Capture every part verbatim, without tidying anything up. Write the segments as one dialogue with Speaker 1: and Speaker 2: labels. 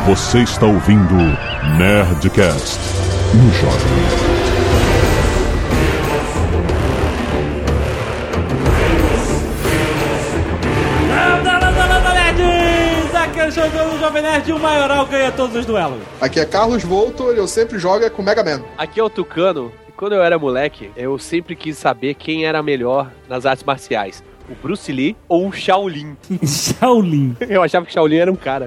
Speaker 1: Você está ouvindo Nerdcast no Jovem.
Speaker 2: Jogando o Jovem Nerd, o maioral ganha todos os duelos.
Speaker 3: Aqui é Carlos Voltor e eu sempre jogo com o Mega Man.
Speaker 4: Aqui é o Tucano. E quando eu era moleque, eu sempre quis saber quem era melhor nas artes marciais. O Bruce Lee ou o Shaolin?
Speaker 2: Shaolin.
Speaker 4: Eu achava que Shaolin era um cara.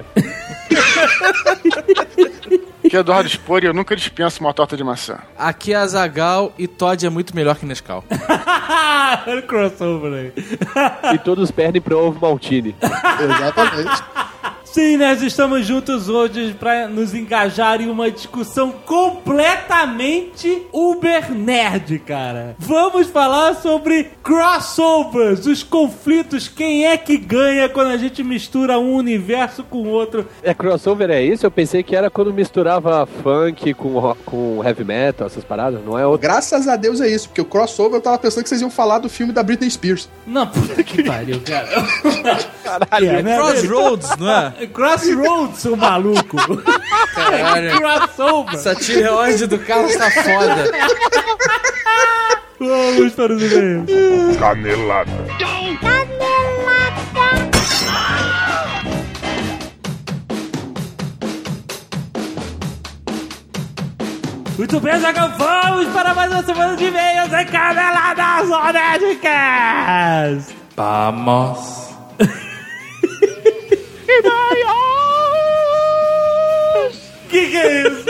Speaker 5: Aqui é Eduardo Spor e eu nunca dispenso uma torta de maçã.
Speaker 6: Aqui é Azaghal e Todd é muito melhor que Nescau.
Speaker 2: Olha o crossover aí.
Speaker 4: E todos perdem pro Ovo Maltini.
Speaker 3: Exatamente.
Speaker 2: Sim, nós estamos juntos hoje para nos engajar em uma discussão completamente uber nerd, cara. Vamos falar sobre crossovers, os conflitos, quem é que ganha quando a gente mistura um universo com o outro.
Speaker 4: É crossover, é isso? Eu pensei que era quando misturava funk com, com heavy metal, essas paradas, não é outro?
Speaker 3: Graças a Deus é isso, porque o crossover eu tava pensando que vocês iam falar do filme da Britney Spears.
Speaker 2: Não, puta que pariu, cara.
Speaker 4: Caralho,
Speaker 2: É, né?
Speaker 6: Crossroads, não é?
Speaker 2: Crossroads, seu maluco.
Speaker 6: Caralho.
Speaker 2: Crossover.
Speaker 6: Essa tireoide do Carlos tá foda.
Speaker 2: Vamos para os e-mails.
Speaker 1: Canelada.
Speaker 2: Muito bem, Zagal, vamos para mais uma semana de e-mails em Caneladas Nerdcast.
Speaker 6: Vamos.
Speaker 2: Que que é isso?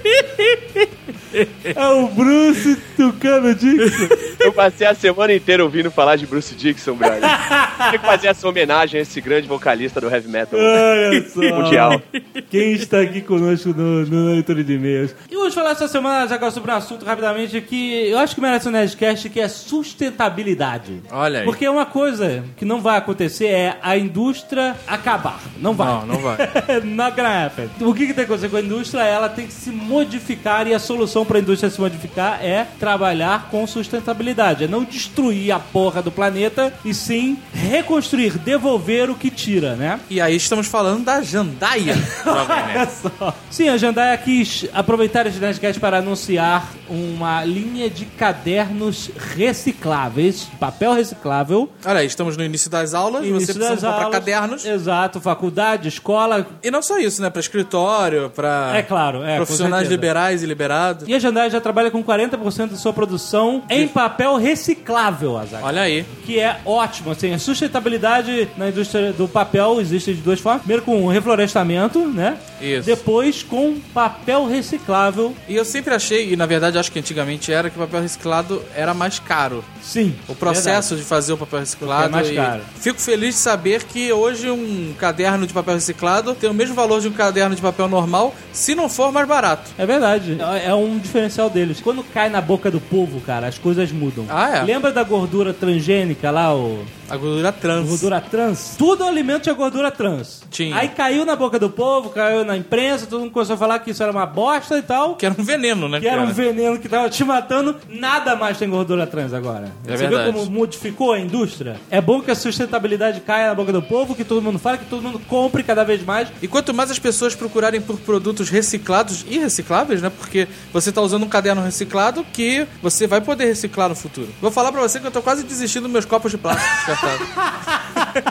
Speaker 2: É o Bruce Tucano Dixon.
Speaker 4: Eu passei a semana inteira ouvindo falar de Bruce Dixon, brother. Tem que fazer essa homenagem a esse grande vocalista do heavy metal
Speaker 2: Olha só.
Speaker 4: mundial.
Speaker 2: Quem está aqui conosco no, no leitura de e-mails. E vamos falar essa semana, Zagal, sobre um assunto rapidamente que eu acho que merece um Nerdcast, que é sustentabilidade.
Speaker 6: Olha aí.
Speaker 2: Porque uma coisa que não vai acontecer é a indústria acabar. Não vai.
Speaker 6: Não, não vai.
Speaker 2: Not gonna happen. O que, que tem que acontecer com a indústria? Ela tem que se modificar e a solução para a indústria se modificar é trabalhar com sustentabilidade. É não destruir a porra do planeta e sim reconstruir, devolver o que tira, né?
Speaker 6: E aí estamos falando da jandaia.
Speaker 2: Olha só. Sim, a Jandaia quis aproveitar esse Nerdcast para anunciar uma linha de cadernos recicláveis, papel reciclável.
Speaker 6: Olha aí, estamos no início das aulas,
Speaker 2: Início
Speaker 6: você precisa
Speaker 2: das
Speaker 6: comprar
Speaker 2: aulas.
Speaker 6: cadernos.
Speaker 2: Exato, faculdade, escola.
Speaker 6: E não só isso, né? Para escritório, para
Speaker 2: É claro, é, com
Speaker 6: profissionais
Speaker 2: certeza.
Speaker 6: liberais e liberados.
Speaker 2: E a Jandaia já trabalha com quarenta por cento da sua produção em papel reciclável, Azaghal.
Speaker 6: Olha aí.
Speaker 2: Que é ótimo, assim, a sustentabilidade na indústria do papel existe de duas formas. Primeiro com reflorestamento, né?
Speaker 6: Isso.
Speaker 2: Depois com papel reciclável.
Speaker 6: E eu sempre achei, e na verdade acho que antigamente era, que o papel reciclado era mais caro.
Speaker 2: Sim.
Speaker 6: O processo
Speaker 2: verdade.
Speaker 6: de fazer o papel reciclado.
Speaker 2: Porque é mais
Speaker 6: e
Speaker 2: caro.
Speaker 6: Fico feliz de saber que hoje um caderno de papel reciclado tem o mesmo valor de um caderno de papel normal, se não for mais barato.
Speaker 2: É verdade. É um diferencial deles. Quando cai na boca do povo, cara, as coisas mudam.
Speaker 6: Ah, é?
Speaker 2: Lembra da gordura transgênica lá, o...
Speaker 6: A gordura trans.
Speaker 2: Gordura trans? Tudo alimento tinha gordura trans.
Speaker 6: Tinha.
Speaker 2: Aí caiu na boca do povo, caiu na imprensa, todo mundo começou a falar que isso era uma bosta e tal.
Speaker 6: Que era um veneno, né?
Speaker 2: Que era um
Speaker 6: cara?
Speaker 2: veneno que tava te matando. Nada mais tem gordura trans agora.
Speaker 6: É
Speaker 2: Você
Speaker 6: verdade.
Speaker 2: viu como modificou a indústria? É bom que a sustentabilidade caia na boca do povo, que todo mundo fale, que todo mundo compre cada vez mais.
Speaker 6: E quanto mais as pessoas procurarem por produtos reciclados e recicláveis, né? Porque você tá usando um caderno reciclado que você vai poder reciclar no futuro. Vou falar pra você que eu tô quase desistindo dos meus copos de plástico descartáveis.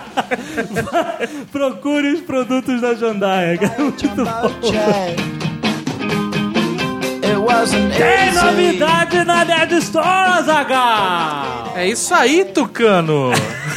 Speaker 2: Procure os produtos da Jandaia, que é muito bom. Tem novidade na Nerd Store, Azaghal!
Speaker 6: É isso aí, Tucano!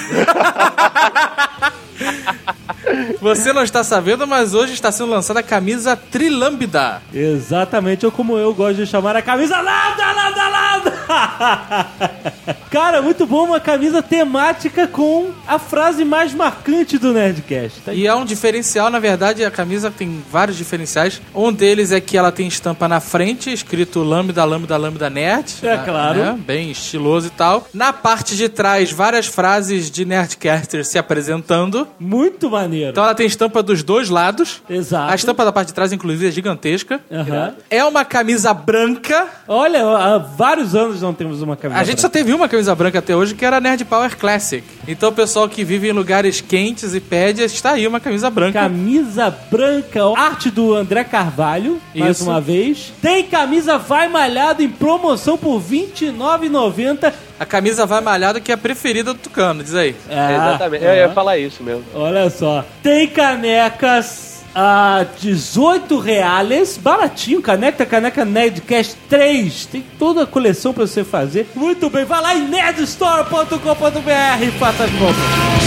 Speaker 6: Você não está sabendo, mas hoje está sendo lançada a camisa Trilambda.
Speaker 2: Exatamente, ou como eu gosto de chamar a camisa Lambda, Lambda, Lambda! Cara, muito bom, uma camisa temática com a frase mais marcante do Nerdcast. Tá?
Speaker 6: E é um diferencial, na verdade, a camisa tem vários diferenciais. Um deles é que ela tem estampa na frente, escrito Lambda, Lambda, Lambda Nerd.
Speaker 2: É claro.
Speaker 6: Né? Bem estiloso e tal. Na parte de trás, várias frases de Nerdcasters se apresentando.
Speaker 2: Muito maneiro.
Speaker 6: Então ela tem estampa dos dois lados.
Speaker 2: Exato.
Speaker 6: A estampa da parte de trás, inclusive, é gigantesca.
Speaker 2: Uhum.
Speaker 6: É uma camisa branca.
Speaker 2: Olha, há vários anos não temos uma camisa
Speaker 6: A gente
Speaker 2: branca.
Speaker 6: só teve uma camisa camisa branca até hoje, que era a Nerd Power Classic. Então o pessoal que vive em lugares quentes e pede, está aí uma camisa branca.
Speaker 2: Camisa branca, arte do André Carvalho, mais
Speaker 6: Isso.
Speaker 2: uma vez. Tem camisa Vai Malhado em promoção por vinte e nove reais e noventa centavos.
Speaker 6: A camisa Vai Malhado, que é a preferida do Tucano, diz aí.
Speaker 2: É,
Speaker 4: Exatamente.
Speaker 2: é.
Speaker 4: Eu ia falar isso mesmo.
Speaker 2: Olha só. Tem canecas a dezoito reais. Baratinho, caneca, caneca Nerdcast três. Tem toda a coleção pra você fazer. Muito bem, vai lá em nerd store ponto com ponto b r e faça as compras.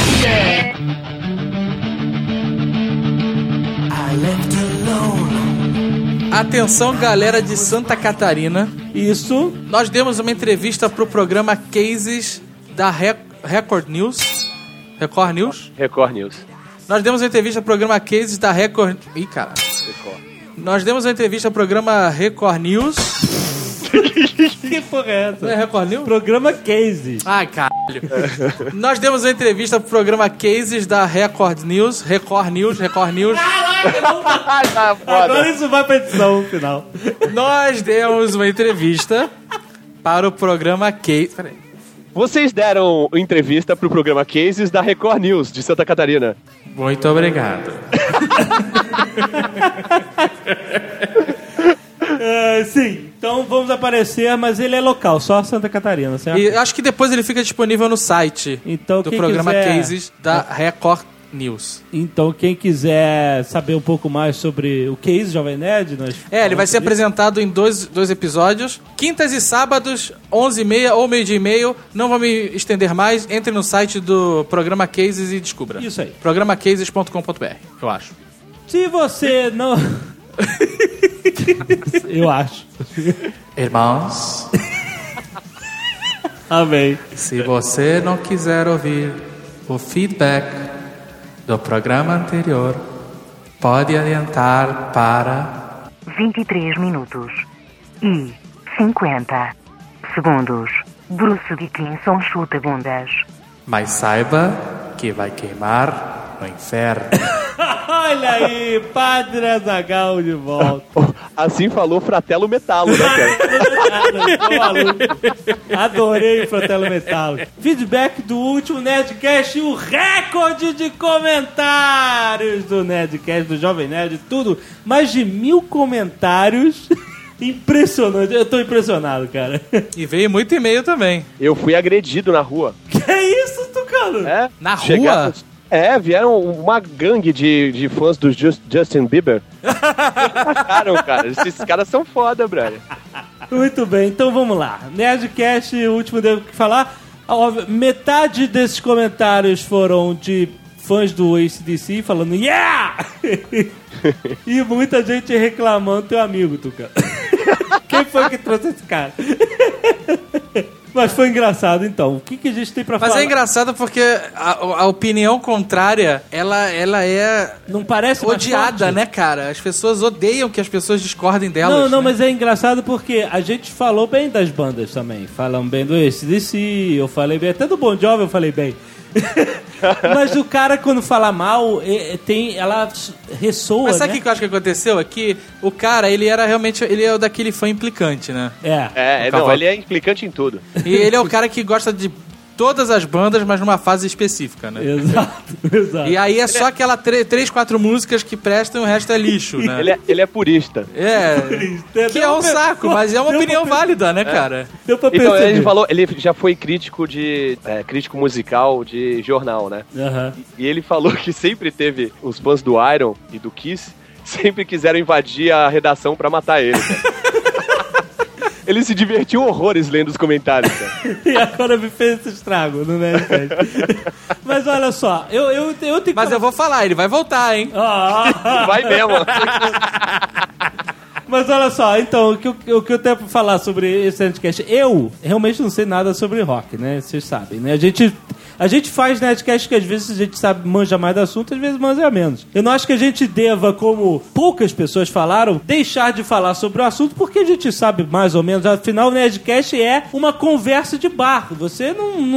Speaker 6: Atenção, galera de Santa Catarina.
Speaker 2: Isso.
Speaker 6: Nós demos uma entrevista pro programa Cases da Re- Record News. Record News?
Speaker 4: Record News.
Speaker 6: Nós demos uma entrevista pro programa Cases da Record... Ih, cara.
Speaker 4: Record.
Speaker 6: Nós demos uma entrevista pro programa Record News.
Speaker 2: Que porra é essa?
Speaker 6: Não é Record News?
Speaker 2: Programa Case.
Speaker 6: Ai, caralho. Nós demos uma entrevista pro programa Cases da Record News. Record News, Record News.
Speaker 4: Ah, foda.
Speaker 2: Agora isso vai pra edição no final.
Speaker 6: Nós demos uma entrevista para o programa Cases... Peraí.
Speaker 4: Vocês deram entrevista pro programa Cases da Record News de Santa Catarina.
Speaker 6: Muito obrigado.
Speaker 2: Uh, sim, então vamos aparecer, mas ele é local, só Santa Catarina, certo?
Speaker 6: E acho que depois ele fica disponível no site
Speaker 2: Então,
Speaker 6: do
Speaker 2: quem
Speaker 6: programa
Speaker 2: quiser-
Speaker 6: Cases da Record News.
Speaker 2: Então, quem quiser saber um pouco mais sobre o Case Jovem Nerd... Nós
Speaker 6: É, ele vai
Speaker 2: falamos
Speaker 6: ser
Speaker 2: sobre
Speaker 6: apresentado em dois, dois episódios. Quintas e sábados, onze e meia ou meio-dia e meio. Não vou me estender mais. Entre no site do programa Cases e descubra.
Speaker 2: Isso aí.
Speaker 6: programa cases ponto com ponto b r, eu acho.
Speaker 2: isso. Se você não... Eu acho.
Speaker 6: Irmãos,
Speaker 2: Amém.
Speaker 6: se você não quiser ouvir o feedback do programa anterior, pode adiantar para...
Speaker 7: vinte e três minutos e cinquenta segundos. Bruce Dickinson chuta bundas.
Speaker 6: Mas saiba que vai queimar no inferno.
Speaker 2: Olha aí, Padre Azaghal de volta.
Speaker 4: Assim falou Fratello Metalo, né, cara?
Speaker 2: Tô maluco. Adorei o Fratello Metal. Feedback do último Nerdcast e o recorde de comentários do Nerdcast, do Jovem Nerd, tudo. Mais de mil comentários. Impressionante. Eu tô impressionado, cara.
Speaker 6: E veio muito e-mail também.
Speaker 4: Eu fui agredido na rua.
Speaker 2: Que isso, Tucano?
Speaker 4: É?
Speaker 6: Na
Speaker 4: Chegaram-
Speaker 6: rua?
Speaker 4: É, vieram uma gangue de, de fãs do Just- Justin Bieber. Atacaram, cara. Esses caras são foda, brother.
Speaker 2: Muito bem, então vamos lá. Nerdcast, o último devo que falar. Óbvio, metade desses comentários foram de fãs do A C D C falando yeah! E muita gente reclamando teu amigo, Tucano. Quem foi que trouxe esse cara? Mas foi engraçado, então. O que, que a gente tem pra
Speaker 6: Mas
Speaker 2: falar?
Speaker 6: é engraçado porque a, a opinião contrária, ela, ela é
Speaker 2: Não parece mais
Speaker 6: odiada,
Speaker 2: forte?
Speaker 6: né, cara? As pessoas odeiam que as pessoas discordem delas.
Speaker 2: Não, não,
Speaker 6: né?
Speaker 2: mas é engraçado porque a gente falou bem das bandas também. Falamos bem do A C D C, eu falei bem, até do Bon Jovi eu falei bem. Mas o cara, quando fala mal, é, tem, ela ressoa,
Speaker 6: Mas sabe o
Speaker 2: né?
Speaker 6: que eu acho que aconteceu? É que o cara, ele era realmente, ele é o daquele fã implicante, né?
Speaker 2: É.
Speaker 4: É,
Speaker 6: O
Speaker 4: não,
Speaker 6: cavalo.
Speaker 4: ele é implicante em tudo.
Speaker 6: E ele é o cara que gosta de todas as bandas, mas numa fase específica, né?
Speaker 2: Exato, exato.
Speaker 6: E aí é só aquela tre- três, quatro músicas que prestam e o resto é lixo, né?
Speaker 4: Ele é, ele é purista.
Speaker 6: É, que é um saco, mas é uma
Speaker 2: Deu
Speaker 6: opinião
Speaker 2: pra-
Speaker 6: válida, né, cara?
Speaker 2: Deu pra
Speaker 4: Então,
Speaker 2: perceber.
Speaker 4: ele falou, ele já foi crítico de. É, crítico musical de jornal, né?
Speaker 2: Aham.
Speaker 4: E ele falou que sempre teve os fãs do Iron e do Kiss, sempre quiseram invadir a redação pra matar ele, cara. Ele se divertiu horrores lendo os comentários, cara.
Speaker 2: E agora me fez esse estrago no Nerdcast. Mas olha só, eu, eu, eu tenho que...
Speaker 6: Mas eu vou falar, ele vai voltar, hein?
Speaker 2: Ah,
Speaker 4: Vai mesmo.
Speaker 2: mas olha só, então, o que, eu, o que eu tenho pra falar sobre esse Nerdcast? Eu realmente não sei nada sobre rock, né? Vocês sabem, né? A gente... A gente faz Nerdcast que às vezes a gente sabe, manja mais do assunto, às vezes manja menos. Eu não acho que a gente deva, como poucas pessoas falaram, deixar de falar sobre o assunto, porque a gente sabe mais ou menos. Afinal, o Nerdcast é uma conversa de bar. Você não, não,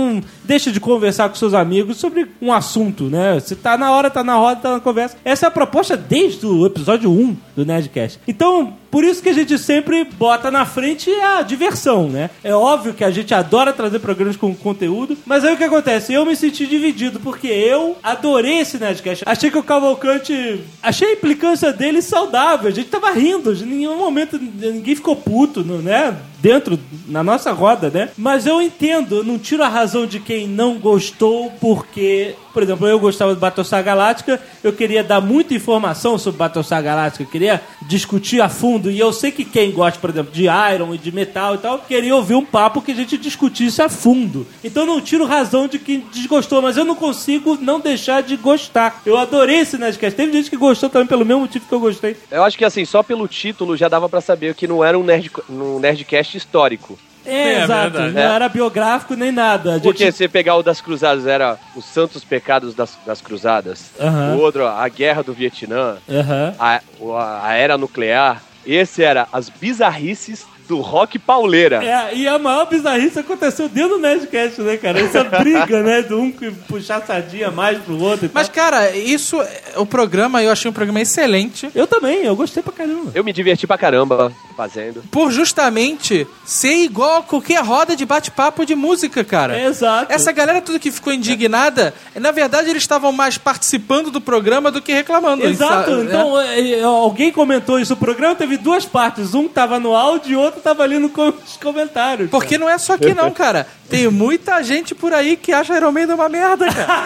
Speaker 2: deixa de conversar com seus amigos sobre um assunto, né? Se tá na hora, tá na roda, tá na conversa. Essa é a proposta desde o episódio um do Nerdcast. Então, por isso que a gente sempre bota na frente a diversão, né? É óbvio que a gente adora trazer programas com conteúdo, mas aí o que acontece? Eu me senti dividido, porque eu adorei esse Nerdcast. Achei que o Cavalcante... Achei a implicância dele saudável. A gente tava rindo. Em nenhum momento ninguém ficou puto, né? Dentro, na nossa roda, né? Mas eu entendo, eu não tiro a razão de quem não gostou, porque... Por exemplo, eu gostava de Battlestar Galactica, eu queria dar muita informação sobre Battlestar Galactica, eu queria discutir a fundo, e eu sei que quem gosta, por exemplo, de Iron e de metal e tal, queria ouvir um papo que a gente discutisse a fundo. Então eu não tiro razão de quem desgostou, mas eu não consigo não deixar de gostar. Eu adorei esse Nerdcast. Teve gente que gostou também pelo mesmo motivo que eu gostei.
Speaker 4: Eu acho que assim, só pelo título já dava pra saber que não era um, nerd, um Nerdcast histórico.
Speaker 2: É, é, exato. Verdade. Não é. Era biográfico nem nada. A gente...
Speaker 4: Porque se pegar o das Cruzadas, era os santos pecados das, das Cruzadas. Uh-huh. O outro, a guerra do Vietnã. Uh-huh. a, a era nuclear. Esse era as bizarrices do rock pauleira.
Speaker 2: É, e a maior bizarrice aconteceu dentro do Nerdcast, né, cara? Essa briga, né, de um puxar a sardinha mais pro outro e
Speaker 6: Mas, tal. Cara, isso, o programa, eu achei um programa excelente.
Speaker 2: Eu também, eu gostei pra caramba.
Speaker 4: Eu me diverti pra caramba fazendo.
Speaker 6: Por justamente ser igual a qualquer roda de bate-papo de música, cara.
Speaker 2: É, exato.
Speaker 6: Essa galera tudo que ficou indignada, é. na verdade, eles estavam mais participando do programa do que reclamando.
Speaker 2: Exato. Eles, então, é. alguém comentou isso. O programa teve duas partes. Um tava no áudio e outro tava ali nos comentários.
Speaker 6: Porque cara. Não é só aqui não, cara. Tem muita gente por aí que acha Iron Maiden uma merda, cara.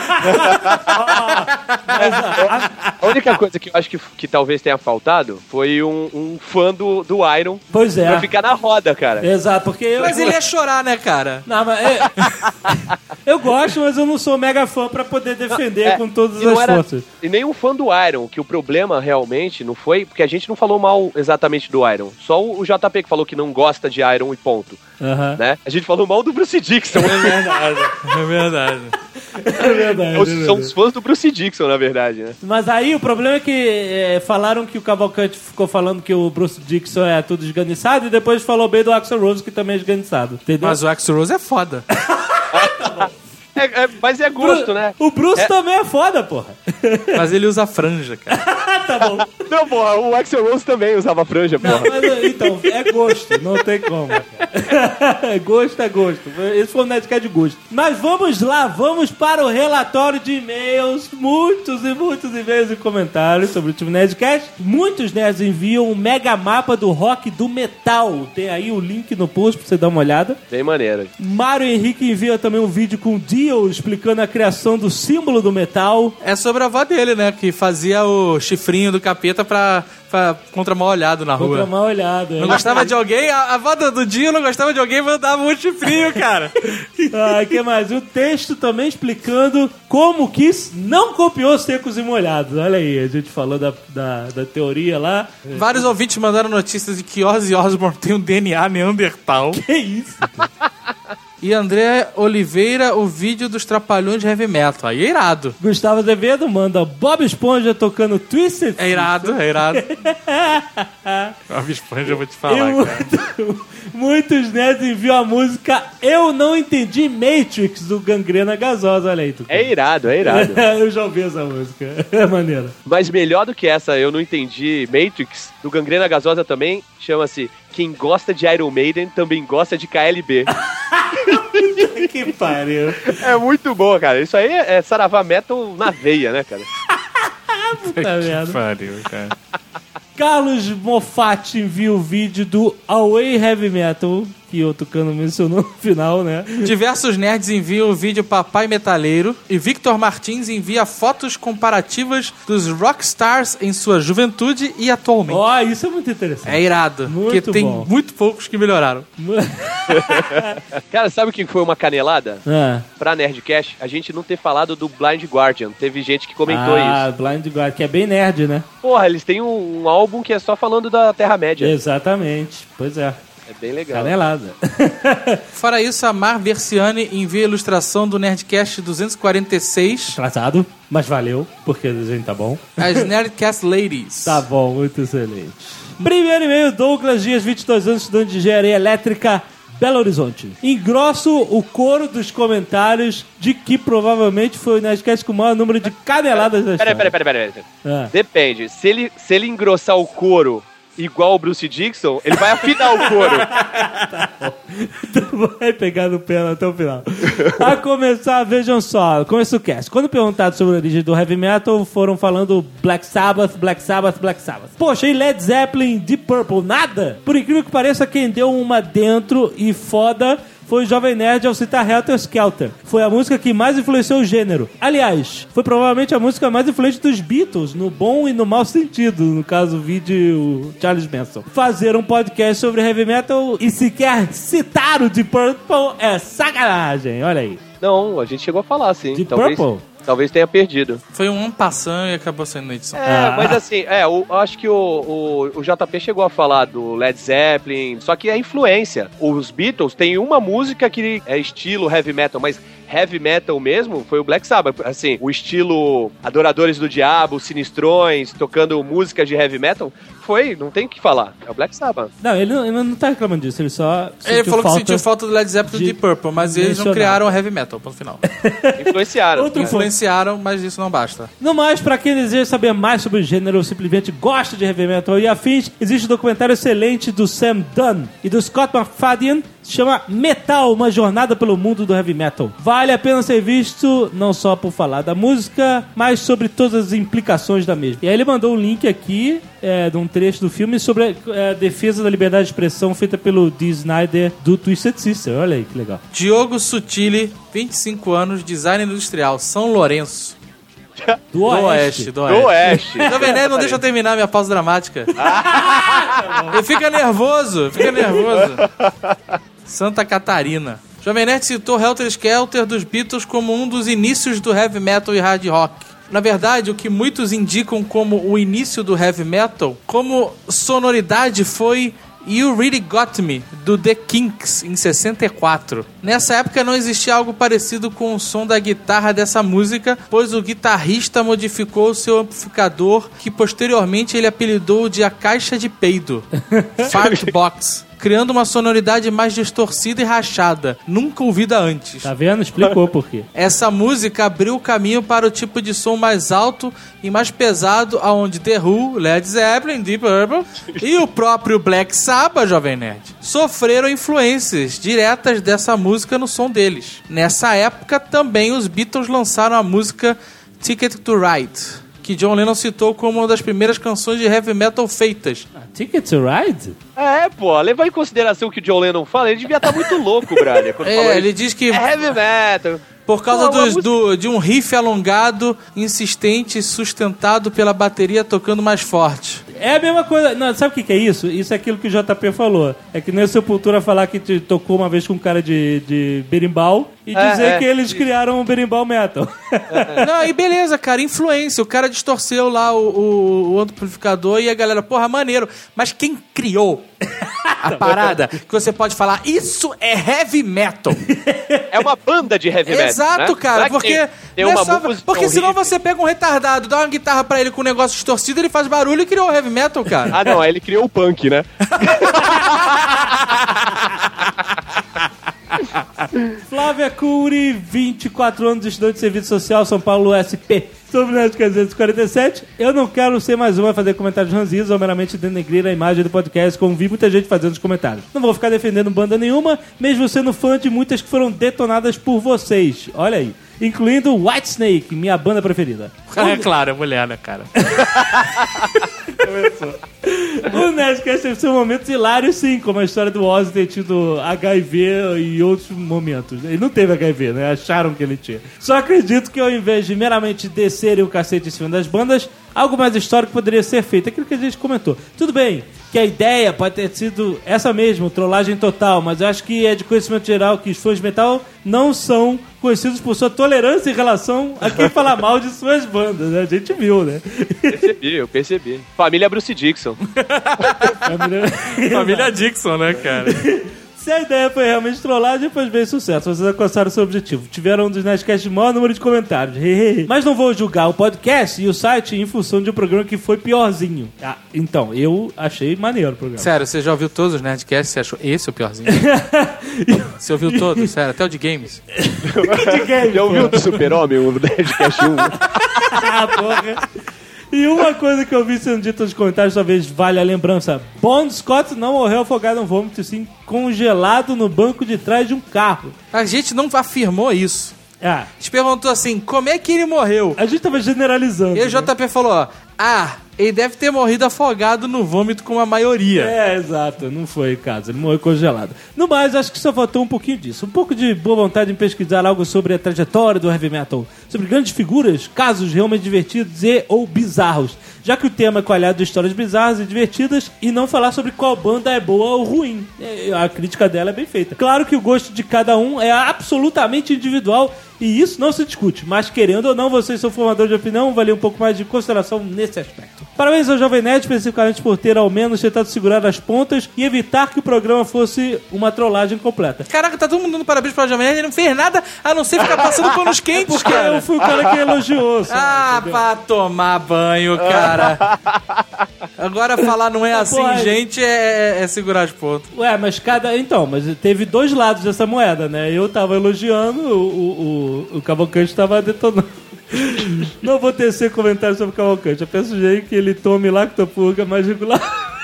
Speaker 4: A única coisa que eu acho que, que talvez tenha faltado foi um, um fã do, do Iron.
Speaker 2: Pois é.
Speaker 4: Pra ficar na roda, cara.
Speaker 2: Exato, porque eu...
Speaker 6: Mas ele ia chorar, né, cara?
Speaker 2: Não, mas... Eu, eu gosto, mas eu não sou mega fã pra poder defender não, é, com todas as era, forças.
Speaker 4: E nem um fã do Iron, que o problema realmente não foi... Porque a gente não falou mal exatamente do Iron. Só o, o J P que falou que não gosta de Iron e ponto.
Speaker 2: Uhum.
Speaker 4: Né? A gente falou mal do Bruce Dickinson.
Speaker 6: É verdade, é verdade.
Speaker 2: É verdade,
Speaker 4: São
Speaker 2: é verdade.
Speaker 4: os fãs do Bruce Dickinson, na verdade, né?
Speaker 2: Mas aí o problema é que é, falaram que o Cavalcante ficou falando que o Bruce Dickinson é tudo esganiçado e depois falou bem do Axl Rose, que também é esganiçado. Entendeu?
Speaker 6: Mas o Axl Rose é foda.
Speaker 2: Tá bom.
Speaker 4: É, é, mas é gosto,
Speaker 2: Bru-
Speaker 4: né?
Speaker 2: O Bruce
Speaker 4: é...
Speaker 2: também é foda, porra.
Speaker 6: Mas ele usa franja, cara.
Speaker 2: Tá bom.
Speaker 4: Não, porra, o Axl Rose também usava franja, porra.
Speaker 2: Não, mas, então, é gosto, não tem como. Cara. Gosto é gosto. Esse foi um Nerdcast de gosto. Mas vamos lá, vamos para o relatório de e-mails. Muitos e muitos e-mails e comentários sobre o último Nerdcast. Muitos nerds enviam um mega mapa do rock do metal. Tem aí o link no post pra você dar uma olhada.
Speaker 4: Bem maneiro.
Speaker 2: Mário Henrique envia também um vídeo com o Dio explicando a criação do símbolo do metal.
Speaker 6: É sobre a avó dele, né? Que fazia o chifrinho do capeta pra, pra contra mal olhado na rua.
Speaker 2: Contra mal olhado, é.
Speaker 6: Não gostava de alguém, a, a avó do, do Dio não gostava de alguém, mandava um chifrinho, cara.
Speaker 2: Ah, que mais? O texto também explicando como o Kiss não copiou Secos e Molhados. Olha aí, a gente falou da, da, da teoria lá.
Speaker 6: Vários ouvintes mandaram notícias de que Ozzy Osbourne tem um D N A Neandertal.
Speaker 2: Que isso?
Speaker 6: E André Oliveira, o vídeo dos Trapalhões de Heavy Metal. Aí é irado.
Speaker 2: Gustavo Azevedo manda Bob Esponja tocando Twisted.
Speaker 6: É irado, é irado. Bob Esponja, eu vou te falar,
Speaker 2: e
Speaker 6: cara.
Speaker 2: Muito, muitos nerds enviam a música Eu Não Entendi Matrix, do Gangrena Gasosa. Olha aí, tu.
Speaker 4: É irado, é irado.
Speaker 2: Eu já ouvi essa música. É maneira.
Speaker 4: Mas melhor do que essa, Eu Não Entendi Matrix, do Gangrena Gasosa também, chama-se Quem Gosta de Iron Maiden Também Gosta de K L B.
Speaker 2: Que pariu.
Speaker 4: É muito boa, cara. Isso aí é saravá metal na veia, né, cara?
Speaker 2: Puta merda.
Speaker 6: Que pariu, cara.
Speaker 2: Carlos Moffat envia o vídeo do Away Heavy Metal, que o Tucano mencionou no final, né?
Speaker 6: Diversos nerds enviam o vídeo Papai Metaleiro e Victor Martins envia fotos comparativas dos rockstars em sua juventude e atualmente.
Speaker 2: Ó, oh, isso é muito interessante.
Speaker 6: É irado,
Speaker 2: muito
Speaker 6: porque tem
Speaker 2: bom.
Speaker 6: muito poucos que melhoraram.
Speaker 4: Cara, sabe o que foi uma canelada?
Speaker 2: Ah.
Speaker 4: Pra Nerdcast, a gente não ter falado do Blind Guardian. Teve gente que comentou
Speaker 2: ah,
Speaker 4: isso.
Speaker 2: Ah, Blind Guardian, que é bem nerd, né?
Speaker 4: Porra, eles têm um, um álbum que é só falando da Terra-média.
Speaker 2: Exatamente, pois é.
Speaker 4: É bem legal.
Speaker 2: Canelada.
Speaker 6: Fora isso, a Mar Versiani envia a ilustração do Nerdcast duzentos e quarenta e seis.
Speaker 2: Atrasado, mas valeu, porque a gente tá bom.
Speaker 6: As Nerdcast Ladies.
Speaker 2: Tá bom, muito excelente. Primeiro e-mail, Douglas Dias, vinte e dois anos, estudante de engenharia elétrica Belo Horizonte. Engrosso o coro dos comentários de que provavelmente foi o Nerdcast com o maior número de caneladas da história.
Speaker 4: Peraí, peraí, peraí. Pera, pera. ah. Depende. Se ele, se ele engrossar o coro igual o Bruce Dickinson, ele vai afinar o coro.
Speaker 2: Tá bom. Então vai pegar no pé até o final. A começar, vejam só, começa o cast. Quando perguntado sobre a origem do heavy metal, foram falando Black Sabbath, Black Sabbath, Black Sabbath. Poxa, e Led Zeppelin, Deep Purple, nada? Por incrível que pareça, quem deu uma dentro e foda foi o Jovem Nerd ao citar Helter Skelter. Foi a música que mais influenciou o gênero. Aliás, foi provavelmente a música mais influente dos Beatles, no bom e no mau sentido, no caso, o vídeo Charles Manson. Fazer um podcast sobre heavy metal e sequer citar o Deep Purple é sacanagem, olha aí.
Speaker 4: Não, a gente chegou a falar, sim.
Speaker 2: Deep
Speaker 4: Talvez...
Speaker 2: Purple?
Speaker 4: Talvez tenha perdido.
Speaker 6: Foi um passant e acabou saindo na edição.
Speaker 4: É, ah. mas assim, é, o, acho que o, o, o J P chegou a falar do Led Zeppelin, só que é influência. Os Beatles têm uma música que é estilo heavy metal, mas heavy metal mesmo foi o Black Sabbath. Assim, o estilo Adoradores do Diabo, Sinistrões, tocando músicas de heavy metal, foi, não tem o que falar. É o Black Sabbath.
Speaker 2: Não, ele não, ele não tá reclamando disso, ele só
Speaker 6: Ele falou que sentiu falta do Led Zeppelin e do Deep Purple, mas eles não criaram o heavy metal, ponto final.
Speaker 4: Influenciaram.
Speaker 6: Outro Influenciaram, mas isso não basta.
Speaker 2: No mais, pra quem deseja saber mais sobre o gênero ou simplesmente gosta de heavy metal e afins, existe um documentário excelente do Sam Dunn e do Scott McFadden, se chama Metal, uma jornada pelo mundo do heavy metal. Vale a pena ser visto, não só por falar da música, mas sobre todas as implicações da mesma. E aí ele mandou um link aqui, é, de um trecho do filme sobre a, a defesa da liberdade de expressão feita pelo Dee Snider do Twisted Sister. Olha aí, que legal.
Speaker 6: Diogo Sutili, vinte e cinco anos, design industrial, São Lourenço.
Speaker 2: Do,
Speaker 6: do
Speaker 2: Oeste.
Speaker 6: Oeste. Do Oeste.
Speaker 4: Do Oeste.
Speaker 6: Jovem Nerd não deixa eu terminar minha pausa dramática. Ele fica nervoso, fica nervoso. Santa Catarina. Jovem Nerd citou Helter Skelter dos Beatles como um dos inícios do heavy metal e hard rock. Na verdade, o que muitos indicam como o início do heavy metal, como sonoridade, foi You Really Got Me, do The Kinks, em sessenta e quatro. Nessa época não existia algo parecido com o som da guitarra dessa música, pois o guitarrista modificou seu amplificador, que posteriormente ele apelidou de a caixa de peido, Fart Box, criando uma sonoridade mais distorcida e rachada, nunca ouvida antes.
Speaker 2: Tá vendo? Explicou por quê.
Speaker 6: Essa música abriu o caminho para o tipo de som mais alto e mais pesado, aonde The Who, Led Zeppelin, Deep Purple e o próprio Black Sabbath, Jovem Nerd, sofreram influências diretas dessa música no som deles. Nessa época, também os Beatles lançaram a música Ticket to Ride, que John Lennon citou como uma das primeiras canções de heavy metal feitas.
Speaker 2: Ah, Ticket to Ride?
Speaker 4: É, pô, levar em consideração o que o John Lennon fala, ele devia estar muito louco, brother. Quando
Speaker 6: é, ele diz que...
Speaker 4: É heavy metal.
Speaker 6: Por causa
Speaker 4: Pô,
Speaker 6: dos,
Speaker 4: música...
Speaker 6: do, de um riff alongado, insistente e sustentado pela bateria tocando mais forte.
Speaker 2: É a mesma coisa. Não, sabe o que, que é isso? Isso é aquilo que o J P falou. É que nem o Sepultura falar que te tocou uma vez com um cara de, de berimbau e
Speaker 4: é,
Speaker 2: dizer
Speaker 4: é,
Speaker 2: que eles
Speaker 4: isso.
Speaker 2: criaram um berimbau metal.
Speaker 6: É. Não, e beleza, cara, influência. O cara distorceu lá o, o, o amplificador e a galera, porra, maneiro. Mas quem criou a parada que você pode falar, isso é heavy metal?
Speaker 4: É uma banda de heavy metal.
Speaker 6: Exato,
Speaker 4: né?
Speaker 6: cara, porque,
Speaker 4: tem, tem
Speaker 6: não é
Speaker 4: uma
Speaker 6: só,
Speaker 4: música,
Speaker 6: porque
Speaker 4: um
Speaker 6: senão
Speaker 4: riff.
Speaker 6: você pega um retardado, dá uma guitarra pra ele com um negócio distorcido, ele faz barulho e criou o heavy metal, cara.
Speaker 4: Ah, não, aí ele criou o punk, né?
Speaker 2: Flávia Cury, vinte e quatro anos, estudante de serviço social, São Paulo, S P. Sobre o Nerdcast duzentos e quarenta e sete, eu não quero ser mais uma a fazer comentários ranzinhos ou meramente denegrir a imagem do podcast, como vi muita gente fazendo nos comentários. Não vou ficar defendendo banda nenhuma, mesmo sendo fã de muitas que foram detonadas por vocês. Olha aí. Incluindo Whitesnake, minha banda preferida.
Speaker 6: É claro, é mulher, né, cara?
Speaker 2: Começou. O Nerdcast teve seus momentos hilários, sim, como a história do Ozzy ter tido H I V e outros momentos. Ele não teve H I V, né? Acharam que ele tinha. Só acredito que ao invés de meramente descerem o cacete em cima das bandas, algo mais histórico poderia ser feito. Aquilo que a gente comentou. Tudo bem que a ideia pode ter sido essa mesmo, trollagem total, mas eu acho que é de conhecimento geral que os fãs de metal não são conhecidos por sua tolerância em relação a quem fala mal de suas bandas, né? A gente viu, né?
Speaker 4: Percebi, eu percebi. Família Bruce Dickinson.
Speaker 6: Família Dixon, né, cara?
Speaker 2: Se a ideia foi realmente trollagem, fez bem sucesso. Vocês alcançaram seu objetivo. Tiveram um dos Nerdcasts de maior número de comentários. Mas não vou julgar o podcast e o site em função de um programa que foi piorzinho. Ah, então, eu achei maneiro o programa.
Speaker 6: Sério, você já ouviu todos os Nerdcasts? Você achou esse o piorzinho? Você ouviu todos? Sério, até o de games.
Speaker 2: de games
Speaker 4: já ouviu o do Super-Homem, o Nerdcast um?
Speaker 2: Ah, porra. E uma coisa que eu vi sendo dita nos comentários, talvez valha a lembrança. Bon Scott não morreu afogado no vômito, sim congelado no banco de trás de um carro.
Speaker 6: A gente não afirmou isso.
Speaker 2: Ah.
Speaker 6: A gente perguntou assim, como é que ele morreu?
Speaker 2: A gente tava generalizando.
Speaker 6: E o J P né? falou, ó, ah, ele deve ter morrido afogado no vômito como a maioria.
Speaker 2: É, exato. Não foi o caso. Ele morreu congelado. No mais, acho que só faltou um pouquinho disso. Um pouco de boa vontade em pesquisar algo sobre a trajetória do heavy metal. Sobre grandes figuras, casos realmente divertidos e ou bizarros. Já que o tema é coalhado de histórias bizarras e divertidas e não falar sobre qual banda é boa ou ruim. A crítica dela é bem feita. Claro que o gosto de cada um é absolutamente individual e isso não se discute. Mas querendo ou não, vocês são formadores de opinião, valia um pouco mais de consideração nesse aspecto. Parabéns ao Jovem Nerd, especificamente por ter ao menos tentado segurar as pontas e evitar que o programa fosse uma trollagem completa.
Speaker 6: Caraca, tá todo mundo dando parabéns pro Jovem Nerd, ele não fez nada a não ser ficar passando panos quentes,
Speaker 2: porque
Speaker 6: cara.
Speaker 2: eu fui o cara que elogiou. Sabe,
Speaker 6: ah,
Speaker 2: entendeu?
Speaker 6: Pra tomar banho, cara. Agora falar não é assim, porra, gente, é, é segurar as pontas.
Speaker 2: Ué, mas cada... Então, mas teve dois lados dessa moeda, né? Eu tava elogiando, o, o, o, o Cavalcante tava detonando. Não vou tecer comentários sobre o Cavalcante. Eu peço jeito que ele tome lactopurga mais regular.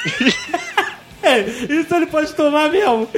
Speaker 2: É, isso ele pode tomar mesmo.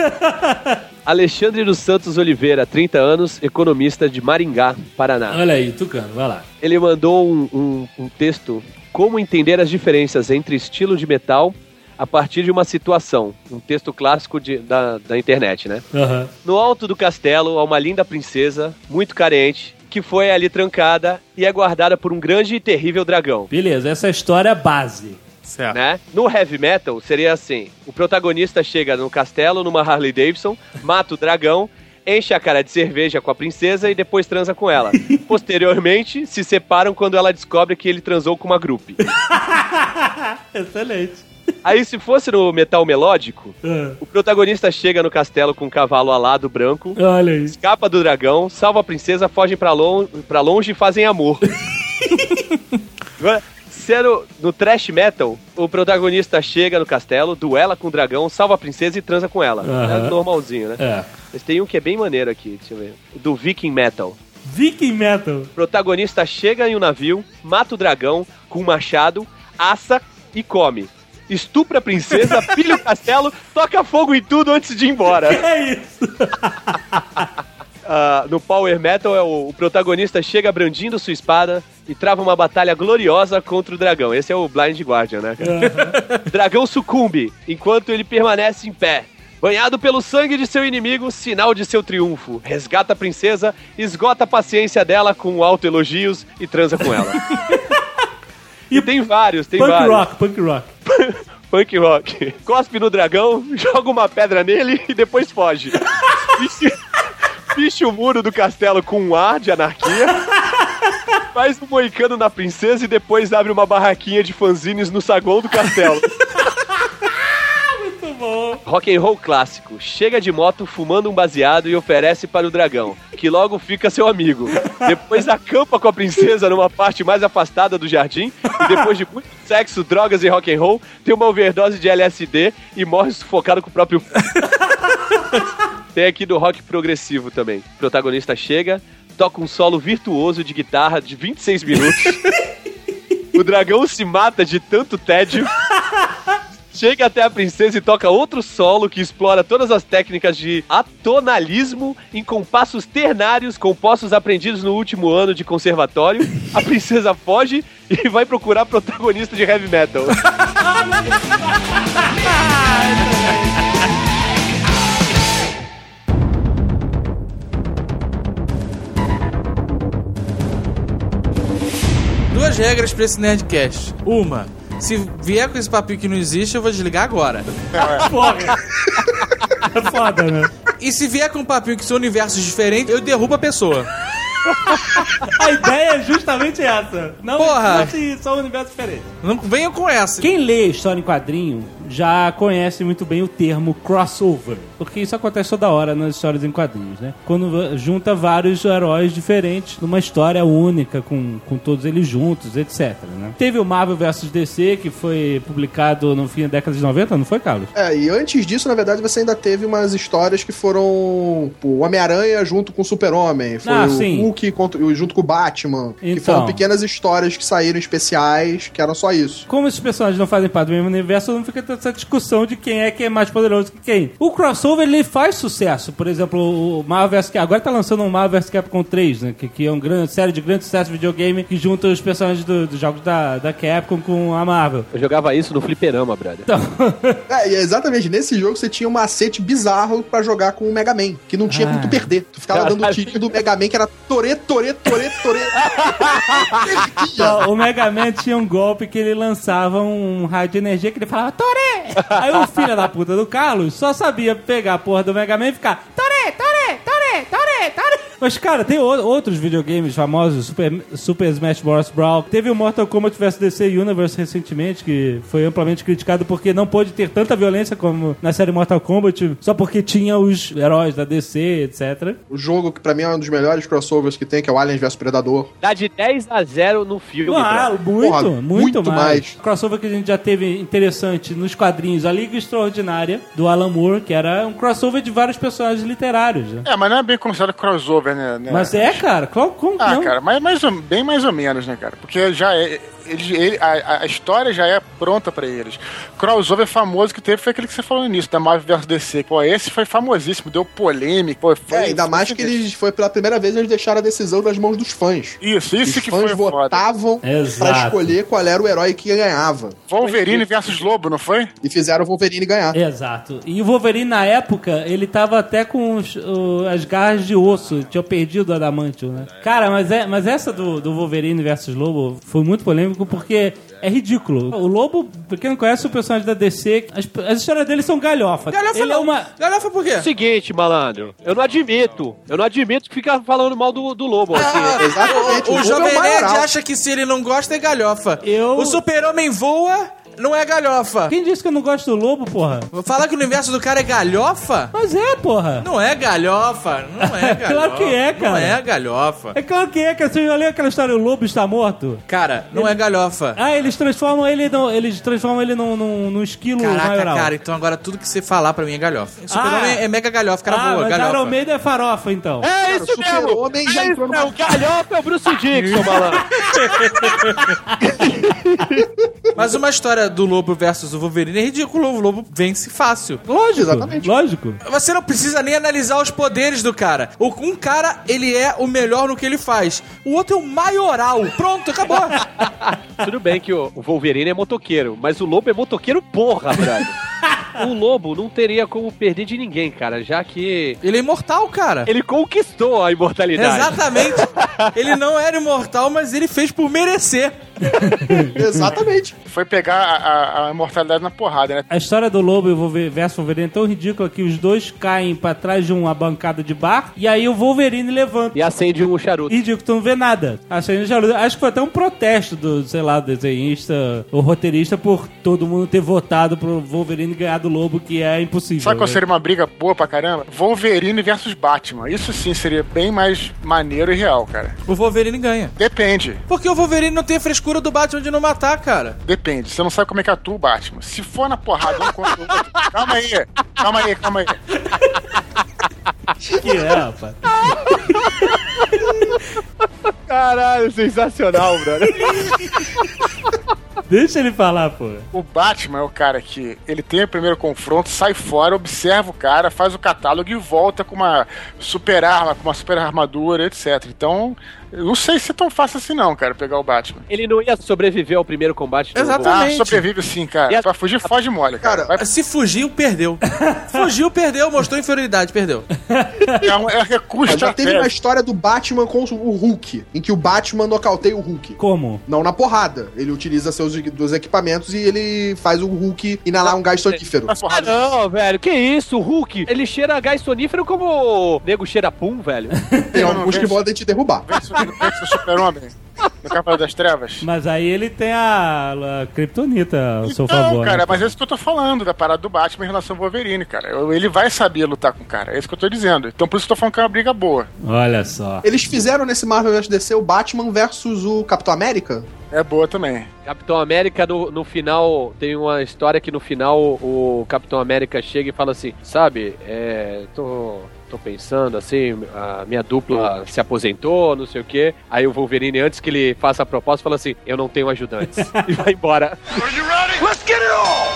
Speaker 4: Alexandre dos Santos Oliveira, trinta anos, economista de Maringá, Paraná.
Speaker 2: Olha aí, Tucano, vai lá.
Speaker 4: Ele mandou um, um, um texto, como entender as diferenças entre estilo de metal a partir de uma situação. Um texto clássico de, da, da internet, né?
Speaker 2: Uhum.
Speaker 4: No alto do castelo há uma linda princesa, muito carente, que foi ali trancada e é guardada por um grande e terrível dragão.
Speaker 2: Beleza, essa é a história base.
Speaker 6: Certo.
Speaker 4: Né? No heavy metal seria assim, o protagonista chega no castelo, numa Harley Davidson, mata o dragão, enche a cara de cerveja com a princesa e depois transa com ela. Posteriormente, se separam quando ela descobre que ele transou com uma groupie.
Speaker 2: Excelente.
Speaker 4: Aí, se fosse no metal melódico,
Speaker 2: uh.
Speaker 4: o protagonista chega no castelo com um cavalo alado branco,
Speaker 2: olha aí,
Speaker 4: escapa do dragão, salva a princesa, fogem pra, lon- pra longe e fazem amor. Agora, sendo no thrash metal, o protagonista chega no castelo, duela com o dragão, salva a princesa e transa com ela.
Speaker 2: Uh-huh.
Speaker 4: É normalzinho, né?
Speaker 2: É.
Speaker 4: Mas tem um que é bem maneiro aqui, deixa eu ver. Do Viking Metal.
Speaker 2: Viking Metal.
Speaker 4: O protagonista chega em um navio, mata o dragão com um machado, assa e come. Estupra a princesa, pilha o castelo, toca fogo em tudo antes de ir embora.
Speaker 2: Que é isso?
Speaker 4: Uh, no Power Metal, é o, o protagonista chega brandindo sua espada e trava uma batalha gloriosa contra o dragão. Esse é o Blind Guardian, né? Uhum. O dragão sucumbe enquanto ele permanece em pé. Banhado pelo sangue de seu inimigo, sinal de seu triunfo. Resgata a princesa, esgota a paciência dela com autoelogios e transa com ela. E tem vários, tem
Speaker 2: punk
Speaker 4: vários.
Speaker 2: Rock, punk rock.
Speaker 4: Punk rock. Cospe no dragão, joga uma pedra nele e depois foge. Picha o muro do castelo com um ar de anarquia. Faz um moicano na princesa e depois abre uma barraquinha de fanzines no saguão do castelo.
Speaker 2: Muito bom.
Speaker 4: Rock and roll clássico. Chega de moto fumando um baseado e oferece para o dragão, que logo fica seu amigo. Depois acampa com a princesa numa parte mais afastada do jardim e depois de muito sexo, drogas e rock and roll, tem uma overdose de L S D e morre sufocado com o próprio... Tem aqui do rock progressivo também. O protagonista chega, toca um solo virtuoso de guitarra de vinte e seis minutos. O dragão se mata de tanto tédio. Chega até a princesa e toca outro solo que explora todas as técnicas de atonalismo em compassos ternários compostos aprendidos no último ano de conservatório. A princesa foge e vai procurar protagonista de heavy metal.
Speaker 6: Duas regras pra esse Nerdcast. Uma, se vier com esse papinho que não existe, eu vou desligar agora.
Speaker 2: Porra. É foda, né?
Speaker 6: E se vier com um papinho que são universos diferentes, eu derrubo a pessoa.
Speaker 2: A ideia é justamente essa. Não
Speaker 6: Porra.
Speaker 2: existe só um universo diferente.
Speaker 6: Não venham com essa.
Speaker 2: Quem lê história em quadrinho já conhecem muito bem o termo crossover, porque isso acontece toda hora nas histórias em quadrinhos, né? Quando junta vários heróis diferentes numa história única, com, com todos eles juntos, etcétera, né? Teve o Marvel versus D C, que foi publicado no fim da década de noventa, não foi, Carlos?
Speaker 3: É, e antes disso, na verdade, você ainda teve umas histórias que foram pô, o Homem-Aranha junto com o Super-Homem, foi
Speaker 2: ah,
Speaker 3: o
Speaker 2: sim.
Speaker 3: Hulk contra, junto com o Batman,
Speaker 2: então,
Speaker 3: que foram pequenas histórias que saíram especiais, que eram só isso.
Speaker 2: Como esses personagens não fazem parte do mesmo universo, não fica essa discussão de quem é que é mais poderoso que quem. O crossover, ele faz sucesso. Por exemplo, o Marvel versus. Agora tá lançando um Marvel versus. Capcom três, né? Que, que é uma grande série de grande sucesso de videogame que junta os personagens dos do jogos da, da Capcom com a Marvel.
Speaker 4: Eu jogava isso no fliperama, brother.
Speaker 2: Então...
Speaker 3: é, e exatamente, nesse jogo você tinha um macete bizarro pra jogar com o Mega Man, que não tinha ah. muito perder. Tu ficava Caralho. dando o tirinho do Mega Man, que era torê, torê, torê, torê.
Speaker 2: Então, o Mega Man tinha um golpe que ele lançava um raio de energia que ele falava torê! Aí o filho da puta do Carlos só sabia pegar a porra do Mega Man e ficar torê, torê, torê, torê, torê. Mas, cara, tem o, outros videogames famosos, Super, Super Smash Bros. Brawl. Teve o Mortal Kombat versus. D C Universe recentemente, que foi amplamente criticado porque não pôde ter tanta violência como na série Mortal Kombat, só porque tinha os heróis da D C, etcétera.
Speaker 3: O jogo que pra mim é um dos melhores crossovers que tem, que é o Aliens versus. Predador.
Speaker 4: Dá de dez a zero no filme.
Speaker 2: Ah, muito, Porra, muito, muito mais.
Speaker 3: mais.
Speaker 2: Crossover que a gente já teve interessante nos quadrinhos, A Liga Extraordinária, do Alan Moore, que era um crossover de vários personagens literários. Né?
Speaker 5: É, mas não é bem considerado crossover, né?
Speaker 2: Mas é, cara, como, como
Speaker 5: ah,
Speaker 2: não?
Speaker 5: cara, mas mais, bem mais ou menos, né, cara? Porque já é... Ele, ele, a, a história já é pronta pra eles. Crossover famoso que teve foi aquele que você falou no início, da Marvel versus. D C. Pô, esse foi famosíssimo, deu polêmica. Pô, foi,
Speaker 3: é, ainda foi mais que eles, foi pela primeira vez eles deixaram a decisão nas mãos dos fãs.
Speaker 5: Isso, isso
Speaker 3: Os
Speaker 5: que
Speaker 3: fãs
Speaker 5: foi
Speaker 3: votavam
Speaker 5: foda.
Speaker 3: pra escolher qual era o herói que ganhava.
Speaker 5: Wolverine versus Lobo, não foi?
Speaker 3: E fizeram o Wolverine ganhar.
Speaker 2: Exato. E o Wolverine, na época, ele tava até com os, o, as garras de osso. Tinha perdido o Adamantium, né? Cara, mas, é, mas essa do, do Wolverine versus Lobo foi muito polêmico porque é ridículo. O Lobo, pra quem não conhece o personagem da D C, as, as histórias dele são galhofa.
Speaker 6: Galhofa
Speaker 2: ele
Speaker 6: não.
Speaker 2: É uma...
Speaker 6: Galhofa por quê?
Speaker 4: Seguinte, malandro, eu não admito. Eu não admito que fica falando mal do, do Lobo.
Speaker 6: Ah,
Speaker 4: assim.
Speaker 3: Exatamente.
Speaker 6: O, o, o Jovem
Speaker 3: é
Speaker 6: Nerd acha que se ele não gosta é galhofa.
Speaker 2: Eu...
Speaker 6: O Super-Homem voa... Não é galhofa.
Speaker 2: Quem disse que eu não gosto do Lobo, porra?
Speaker 6: Vou falar que o universo do cara é galhofa?
Speaker 2: Mas é, porra.
Speaker 6: Não é galhofa. Não é galhofa.
Speaker 2: Claro que é, cara.
Speaker 6: Não é galhofa.
Speaker 2: É claro que é, cara. Você já leu aquela história, o Lobo está morto?
Speaker 6: Cara, não
Speaker 2: ele...
Speaker 6: é galhofa.
Speaker 2: Ah, eles transformam ele no, eles transformam ele num, num, num esquilo
Speaker 6: Caraca,
Speaker 2: maioral.
Speaker 6: cara, então agora tudo que você falar pra mim é galhofa. Super-Homem
Speaker 2: ah,
Speaker 6: é mega galhofa, cara
Speaker 2: ah,
Speaker 6: voa,
Speaker 2: mas
Speaker 6: galhofa.
Speaker 2: Iron Maiden é farofa, então.
Speaker 4: É
Speaker 3: cara,
Speaker 4: isso mesmo.
Speaker 3: Homem já
Speaker 4: é
Speaker 3: entrou
Speaker 4: isso,
Speaker 3: numa...
Speaker 4: O galhofa é o Bruce Dixon, malandro.
Speaker 6: Mas uma história do Lobo versus o Wolverine é ridículo. O Lobo vence fácil.
Speaker 2: Lógico,
Speaker 3: exatamente.
Speaker 2: Lógico.
Speaker 6: Você não precisa nem analisar os poderes do cara. Um cara, ele é o melhor no que ele faz. O outro é o maioral. Pronto, acabou.
Speaker 4: Tudo bem que o Wolverine é motoqueiro, mas o Lobo é motoqueiro porra, brother. O Lobo não teria como perder de ninguém, cara, já que...
Speaker 6: Ele é imortal, cara.
Speaker 4: Ele conquistou a imortalidade.
Speaker 6: Exatamente. Ele não era imortal, mas ele fez por merecer.
Speaker 3: Exatamente.
Speaker 5: Foi pegar a, a, a imortalidade na porrada, né?
Speaker 2: A história do Lobo e o Wolverine versus Wolverine é tão ridícula que os dois caem pra trás de uma bancada de bar e aí o Wolverine levanta.
Speaker 4: E acende um charuto.
Speaker 2: E digo, tu não vê nada. Acende um charuto. Acho que foi até um protesto do, sei lá, desenhista ou roteirista por todo mundo ter votado pro Wolverine ganhar do Lobo, que é impossível.
Speaker 5: Sabe qual seria uma briga boa pra caramba? Wolverine versus Batman. Isso sim seria bem mais maneiro e real, cara.
Speaker 6: O Wolverine ganha.
Speaker 5: Depende.
Speaker 6: Porque o Wolverine não tem a frescura do Batman de não matar, cara.
Speaker 5: Depende. Você não sabe como é que atua o Batman. Se for na porrada um contra o outro... Calma aí. Calma aí, calma aí.
Speaker 2: Que é, rapaz?
Speaker 4: Caralho, sensacional, brother.
Speaker 2: Deixa ele falar, pô.
Speaker 5: O Batman é o cara que ele tem o primeiro confronto, sai fora, observa o cara, faz o catálogo e volta com uma super arma, com uma super armadura, etcétera. Então, eu não sei se é tão fácil assim não, cara, pegar o Batman.
Speaker 4: Ele não ia sobreviver ao primeiro combate do
Speaker 6: Exatamente.
Speaker 5: Ah, sobrevive sim, cara.
Speaker 4: E a...
Speaker 5: Pra fugir, foge mole, cara.
Speaker 3: Cara,
Speaker 5: Vai...
Speaker 6: Se fugiu, perdeu. Fugiu, perdeu. Mostrou inferioridade, perdeu.
Speaker 5: É um é recurso
Speaker 3: Já teve uma história do Batman com o Hulk, em que o Batman nocauteia o Hulk.
Speaker 2: Como?
Speaker 3: Não na porrada. Ele utiliza seus dos equipamentos e ele faz o Hulk inalar um gás sonífero.
Speaker 4: Ah, não, velho. Que isso? O Hulk, ele cheira gás sonífero como o nego cheira pum, velho.
Speaker 3: Tem alguns que podem te derrubar.
Speaker 5: Vence o Super-Homem. No Cavaleiro das Trevas.
Speaker 2: Mas aí ele tem a, a Kryptonita ao
Speaker 5: então,
Speaker 2: seu favor.
Speaker 5: cara,
Speaker 2: né?
Speaker 5: mas é isso que eu tô falando, da parada do Batman em relação ao Wolverine, cara. Ele vai saber lutar com o cara, é isso que eu tô dizendo. Então por isso que eu tô falando que é uma briga boa.
Speaker 2: Olha só.
Speaker 3: Eles fizeram nesse Marvel versus. D C o Batman versus o Capitão América?
Speaker 5: É boa também.
Speaker 4: Capitão América, no, no final, tem uma história que no final o Capitão América chega e fala assim, sabe, é, tô... Tô pensando assim, a minha dupla se aposentou, não sei o quê. Aí o Wolverine, antes que ele faça a proposta, fala assim, eu não tenho ajudantes. E vai embora. Are you ready? Let's get it on!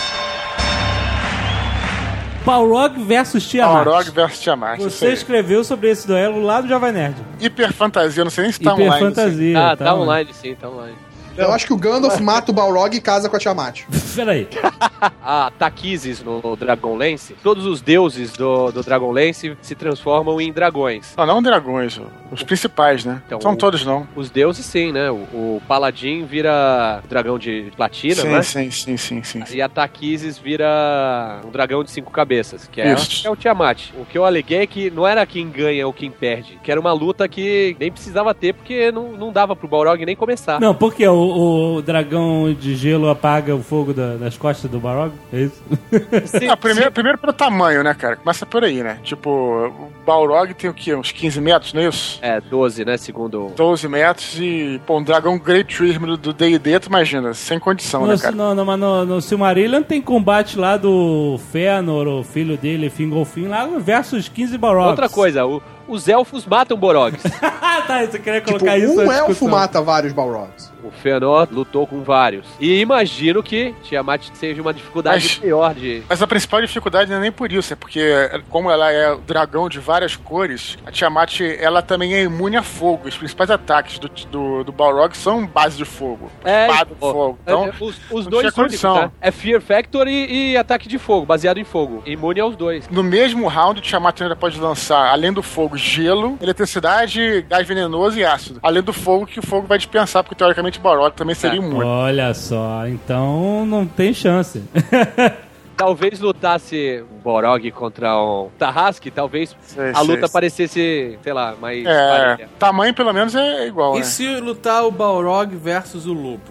Speaker 2: Balrog versus Tiamat.
Speaker 5: Balrog versus Tiamat.
Speaker 2: Você escreveu sobre esse duelo lá do Jovem Nerd.
Speaker 5: Hiperfantasia, não sei nem se tá online.
Speaker 2: Hiperfantasia.
Speaker 4: Ah, tá, tá online, sim, tá online.
Speaker 3: Eu acho que o Gandalf mata o Balrog e casa com a Tiamat.
Speaker 2: Peraí.
Speaker 4: A Taquises no Dragonlance, todos os deuses do, do Dragonlance se transformam em dragões.
Speaker 5: Não, não dragões, os principais, né?
Speaker 4: Então,
Speaker 5: São
Speaker 4: o,
Speaker 5: todos não.
Speaker 4: Os deuses sim, né? O, o Paladin vira dragão de platina,
Speaker 5: sim,
Speaker 4: né?
Speaker 5: Sim, sim, sim, sim, sim.
Speaker 4: E a Taquises vira um dragão de cinco cabeças, que é,
Speaker 5: Isso.
Speaker 4: é o Tiamat. O que eu aleguei é que não era quem ganha ou quem perde, que era uma luta que nem precisava ter, porque não, não dava pro Balrog nem começar.
Speaker 2: Não, porque o, o dragão de gelo apaga o fogo da, das costas do Balrog? É isso?
Speaker 4: Sim,
Speaker 5: Ah, primeiro,
Speaker 4: sim.
Speaker 5: primeiro pelo tamanho, né, cara? Começa por aí, né? Tipo, o Balrog tem o quê? Uns quinze metros, não é isso?
Speaker 4: É, doze, né? Segundo.
Speaker 5: doze metros e, pô, um dragão Great Trism do D e D, tu imagina, sem condição,
Speaker 2: No,
Speaker 5: né, cara?
Speaker 2: no, no, mas no, no Silmarillion tem combate lá do Fëanor, o filho dele, Fingolfin, lá versus quinze Balrogs.
Speaker 4: Outra coisa, o, os elfos matam Borogs.
Speaker 2: Ah, tá, você queria
Speaker 3: Tipo,
Speaker 2: colocar isso
Speaker 3: um
Speaker 2: na
Speaker 3: elfo
Speaker 2: discussão.
Speaker 3: mata vários Balrogs.
Speaker 4: O Fëanor lutou com vários. E imagino que Tiamat seja uma dificuldade
Speaker 5: Mas-
Speaker 4: maior de...
Speaker 5: Mas a principal dificuldade não é nem por isso, é porque, como ela é dragão de várias cores, a Tiamat, ela também é imune a fogo. Os principais ataques do, do, do Balrog são base de fogo.
Speaker 4: É,
Speaker 5: Espada de
Speaker 4: pô,
Speaker 5: fogo. Então,
Speaker 4: é, os, os
Speaker 5: não
Speaker 4: dois
Speaker 5: tinha condição.
Speaker 4: únicos, né? É Fear Factor e, e ataque de fogo, baseado em fogo. Imune aos dois.
Speaker 5: no mesmo round, o Tiamat ainda pode lançar, além do fogo, gelo, eletricidade, gás venenoso e ácido. Além do fogo, que o fogo vai dispensar, porque teoricamente o Balrog também seria imune.
Speaker 2: Olha só, então não tem chance.
Speaker 4: Talvez lutasse um Borog contra um Tarrasque, talvez
Speaker 5: Sei,
Speaker 4: a
Speaker 5: sei,
Speaker 4: luta
Speaker 5: sei.
Speaker 4: parecesse, sei lá, mais...
Speaker 5: É,
Speaker 4: parelha.
Speaker 5: tamanho pelo menos é igual,
Speaker 6: E
Speaker 5: né?
Speaker 6: se lutar o Balrog versus o lobo?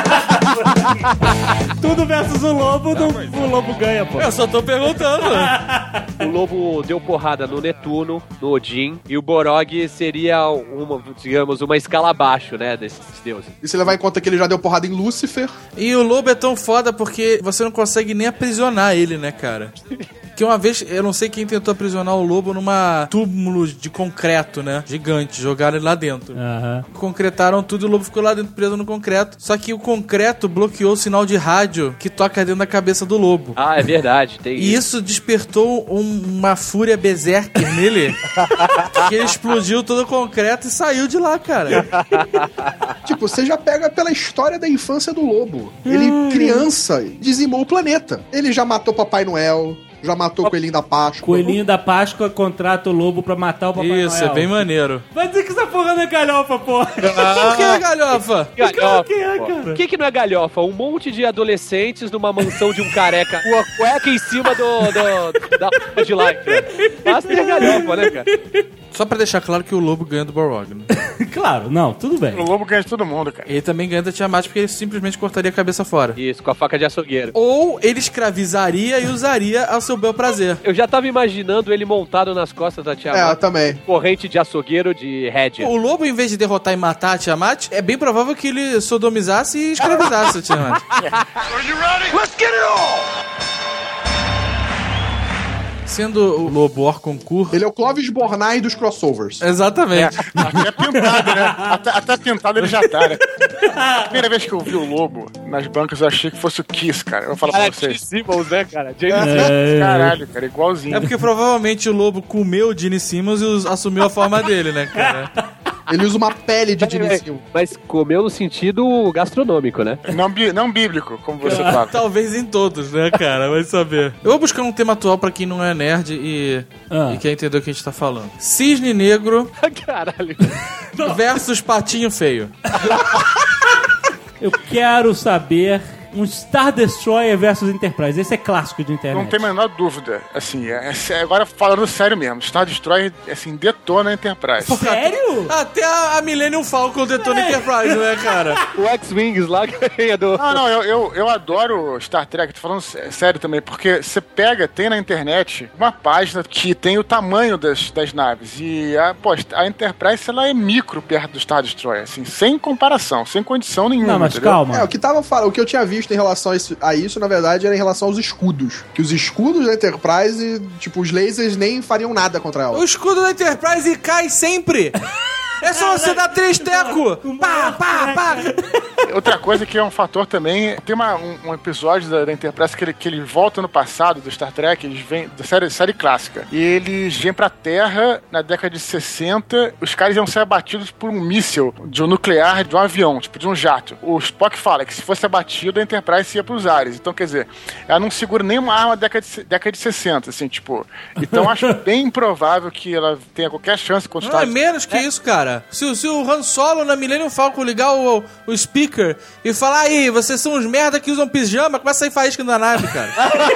Speaker 2: Tudo versus o lobo, não, o lobo ganha, pô.
Speaker 6: Eu só tô perguntando.
Speaker 4: O lobo deu porrada no Netuno, no Odin, e o Borog seria uma, digamos, uma escala abaixo, né, desses deuses.
Speaker 3: E se levar em conta que ele já deu porrada em Lúcifer,
Speaker 6: E o lobo é tão foda porque você não consegue nem aprisionar ele, né, cara? Que uma vez, eu não sei quem tentou aprisionar o lobo numa túmulo de concreto, né? Gigante, jogaram ele lá dentro.
Speaker 2: Aham.
Speaker 6: Concretaram tudo e o lobo ficou lá dentro preso no concreto. Só que o concreto bloqueou o sinal de rádio que toca dentro da cabeça do lobo.
Speaker 4: Ah, é verdade, tem
Speaker 6: E isso despertou um- uma fúria berserker nele, que ele explodiu todo o concreto e saiu de lá, cara.
Speaker 3: tipo, você já pega pela história da infância do lobo. Ele, criança, dizimou o planeta. Ele já matou Papai Noel, já matou o Coelhinho da Páscoa.
Speaker 2: Coelhinho da Páscoa contrata o lobo pra matar o Papai
Speaker 6: Isso,
Speaker 2: Noel.
Speaker 6: é bem maneiro.
Speaker 2: Vai dizer que essa porra não é galhofa, porra.
Speaker 6: Por que é galhofa?
Speaker 4: Galhofa.
Speaker 2: que é,
Speaker 4: pô.
Speaker 2: cara?
Speaker 4: O que, que não é galhofa? Um monte de adolescentes numa mansão de um careca com a cueca em cima do, do- da roupa de lycra. Basta ter galhofa, né, cara?
Speaker 6: Só pra deixar claro que o lobo ganha do Balrog, né?
Speaker 2: Claro, não, tudo bem.
Speaker 5: O lobo ganha de todo mundo, cara.
Speaker 6: Ele também ganha da Tiamat porque ele simplesmente cortaria a cabeça fora.
Speaker 4: Isso, com a faca de açougueiro.
Speaker 6: Ou ele escravizaria e usaria ao seu bel prazer.
Speaker 4: Eu já tava imaginando ele montado nas costas da
Speaker 3: É, eu
Speaker 4: Tiamat.
Speaker 3: também.
Speaker 4: Corrente de açougueiro de rédea.
Speaker 6: O lobo, em vez de derrotar e matar a Tiamat, é bem provável que ele sodomizasse e escravizasse a Tiamat. Sendo o lobo Orconcourt...
Speaker 3: Ele é o Clovis Bornai dos crossovers.
Speaker 6: Exatamente.
Speaker 5: Até pintado, né? Até, até pintado ele já tá, né? A primeira vez que eu vi o lobo nas bancas, eu achei que fosse o Kiss, cara. Eu vou falar pra
Speaker 4: Cara,
Speaker 5: vocês.
Speaker 4: Simmons, né, cara? James
Speaker 2: É.
Speaker 5: Caralho, cara, igualzinho.
Speaker 6: É porque provavelmente o lobo comeu o Gene Simmons e us- assumiu a forma dele, né, cara?
Speaker 3: Ele usa uma pele de
Speaker 4: É,
Speaker 3: Dinicinho.
Speaker 4: mas comeu no sentido gastronômico, né?
Speaker 5: Não, bí- não bíblico, como você fala.
Speaker 6: Talvez em todos, né, cara? Vai saber. Eu vou buscar um tema atual pra quem não é nerd e,
Speaker 2: Ah.
Speaker 6: e quer entender o que a gente tá falando. Cisne Negro
Speaker 4: Caralho.
Speaker 6: versus Patinho Feio.
Speaker 2: Eu quero saber um Star Destroyer versus Enterprise. Esse é clássico de internet.
Speaker 5: Não tem a menor dúvida. Assim, é, é, agora falando sério mesmo, Star Destroyer, assim, detona a Enterprise.
Speaker 2: Sério?
Speaker 6: Até a, a Millennium Falcon detona a Enterprise, né, cara?
Speaker 4: O X-Wings lá que é do...
Speaker 5: Não, não, eu, eu, eu adoro Star Trek, tô falando sério também, porque você pega, tem na internet uma página que tem o tamanho das, das naves, e a, pô, a Enterprise, ela é micro perto do Star Destroyer, assim, sem comparação, sem condição nenhuma.
Speaker 2: Não, mas
Speaker 5: entendeu?
Speaker 2: calma.
Speaker 3: É, o que tava falando, o que eu tinha visto em relação a isso, a isso, na verdade, era em relação aos escudos. Que os escudos da Enterprise, tipo, os lasers nem fariam nada contra ela.
Speaker 6: O escudo da Enterprise cai sempre! É só você dar três teco! Pá, pá, pá!
Speaker 5: Outra coisa que é um fator também, tem uma, um, um episódio da, da Enterprise que ele, que ele volta no passado do Star Trek, eles vêm da série, série clássica, e eles vêm pra Terra na década de sessenta, os caras iam ser abatidos por um míssil de um nuclear de um avião, tipo de um jato. O Spock fala que se fosse abatido, a Enterprise ia pros ares. Então, quer dizer, ela não segura nenhuma arma da década de, década de sessenta, assim, tipo. Então, acho bem improvável que ela tenha qualquer chance contra os
Speaker 6: Não, é
Speaker 5: Estados
Speaker 6: menos que isso, cara. Se, o- se o Han Solo na Millennium Falcon ligar o, o speaker e falar, aí, vocês são uns merda que usam pijama, começa a sair faísca da nave, cara.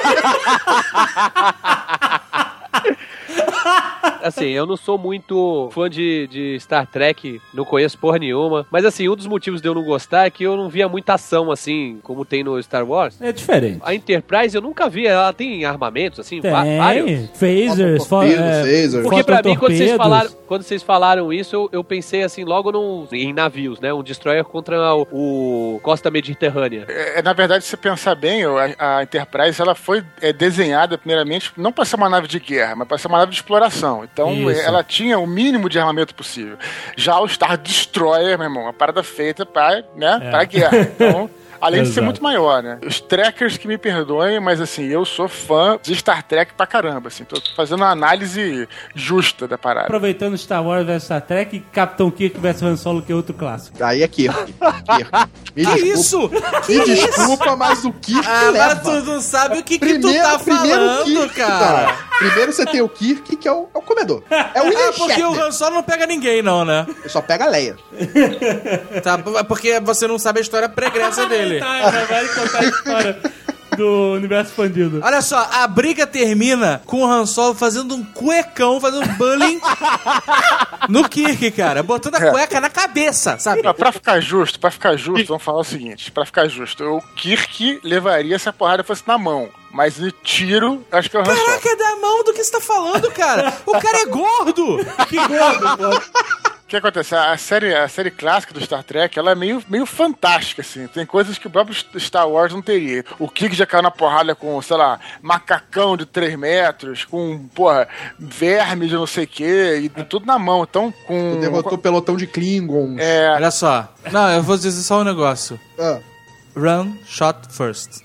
Speaker 4: Assim, eu não sou muito fã de, de Star Trek, não conheço porra nenhuma. Mas assim, um dos motivos de eu não gostar é que eu não via muita ação, assim, como tem no Star Wars.
Speaker 2: É diferente.
Speaker 4: A Enterprise eu nunca vi, ela tem armamentos, assim,
Speaker 2: Tem,
Speaker 4: va- vários.
Speaker 2: phasers, fo-
Speaker 3: Torpedo,
Speaker 2: é,
Speaker 3: phaser.
Speaker 4: Porque pra mim, quando vocês
Speaker 2: fototorpedos.
Speaker 4: falaram, quando vocês falaram isso, eu, eu pensei assim, logo num, em navios, né? Um destroyer contra o, o Costa Mediterrânea.
Speaker 5: É, na verdade, se você pensar bem, a, a Enterprise ela foi é, desenhada primeiramente não para ser uma nave de guerra, mas para ser uma nave de exploração. Então,
Speaker 2: Isso.
Speaker 5: ela tinha o mínimo de armamento possível. Já o Star Destroyer, meu irmão, uma parada feita para, né,
Speaker 2: É.
Speaker 5: para guerra. Então, além de ser
Speaker 2: Exato.
Speaker 5: muito maior, né? Os trekkers que me perdoem, mas assim, eu sou fã de Star Trek pra caramba, assim. Tô fazendo uma análise justa da parada.
Speaker 2: Aproveitando Star Wars versus Star Trek, Capitão Kirk versus Han Solo, que é outro clássico.
Speaker 3: Aí é Kirk. Kirk. Me
Speaker 6: Que
Speaker 3: desculpa,
Speaker 6: isso?
Speaker 3: me desculpa, mas o Kirk
Speaker 6: Ah,
Speaker 3: leva.
Speaker 6: mas tu não sabe o que, que tu
Speaker 3: Primeiro,
Speaker 6: tá
Speaker 3: primeiro
Speaker 6: falando,
Speaker 3: Kirk,
Speaker 6: cara.
Speaker 3: Primeiro você tem o Kirk, que é o, é o comedor. É o William
Speaker 6: Ah, porque o
Speaker 3: Shatner.
Speaker 6: Han Solo não pega ninguém, não, né?
Speaker 3: Ele só pega a Leia.
Speaker 6: Tá, porque você não sabe a história pregressa dele.
Speaker 2: Tá, vai contar a história do universo expandido.
Speaker 6: Olha só, a briga termina com o Han Solo fazendo um cuecão, fazendo um bullying no Kirk, cara. Botando a cueca na cabeça, sabe?
Speaker 5: Pra, pra ficar justo, pra ficar justo, vamos falar o seguinte, pra ficar justo, o Kirk levaria se a porrada fosse na mão, mas no tiro, acho que é o Han Solo.
Speaker 6: Caraca, é da mão do que você tá falando, cara? O cara é gordo!
Speaker 2: Que gordo, pô.
Speaker 5: O que acontece? A série, a série clássica do Star Trek, ela é meio, meio fantástica, assim. Tem coisas que o próprio Star Wars não teria. O Kirk já caiu na porrada com, sei lá, macacão de três metros, com, porra, verme de não sei o quê, e tudo na mão. Então, com...
Speaker 3: Derrotou o pelotão de Klingons.
Speaker 5: É,
Speaker 6: Olha só. Não, eu vou dizer só um negócio.
Speaker 3: Ah,
Speaker 6: Run, shot first.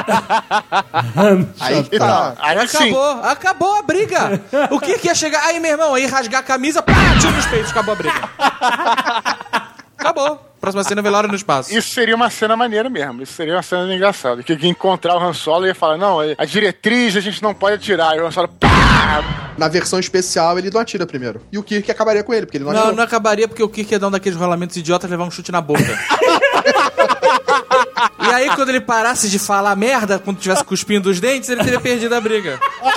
Speaker 3: aí
Speaker 5: então,
Speaker 3: tá.
Speaker 5: aí sim.
Speaker 6: Acabou, acabou a briga. O que que ia chegar? Aí, meu irmão, aí rasgar a camisa, pá, tira nos peitos, acabou a briga. Acabou. Próxima cena, velório no espaço.
Speaker 5: Isso seria uma cena maneira mesmo. Isso seria uma cena engraçada. Que ia encontrar o Han Solo e ia falar, não, a diretriz a gente não pode atirar. E o Han Solo, pá!
Speaker 3: Na versão especial, ele não atira primeiro. E o Kirk acabaria com ele, porque ele não
Speaker 6: Não,
Speaker 3: atirou.
Speaker 6: não acabaria porque o Kirk ia dar um daqueles rolamentos idiotas e levar um chute na boca. E aí, quando ele parasse de falar merda, quando tivesse cuspindo os dentes, ele teria perdido a briga.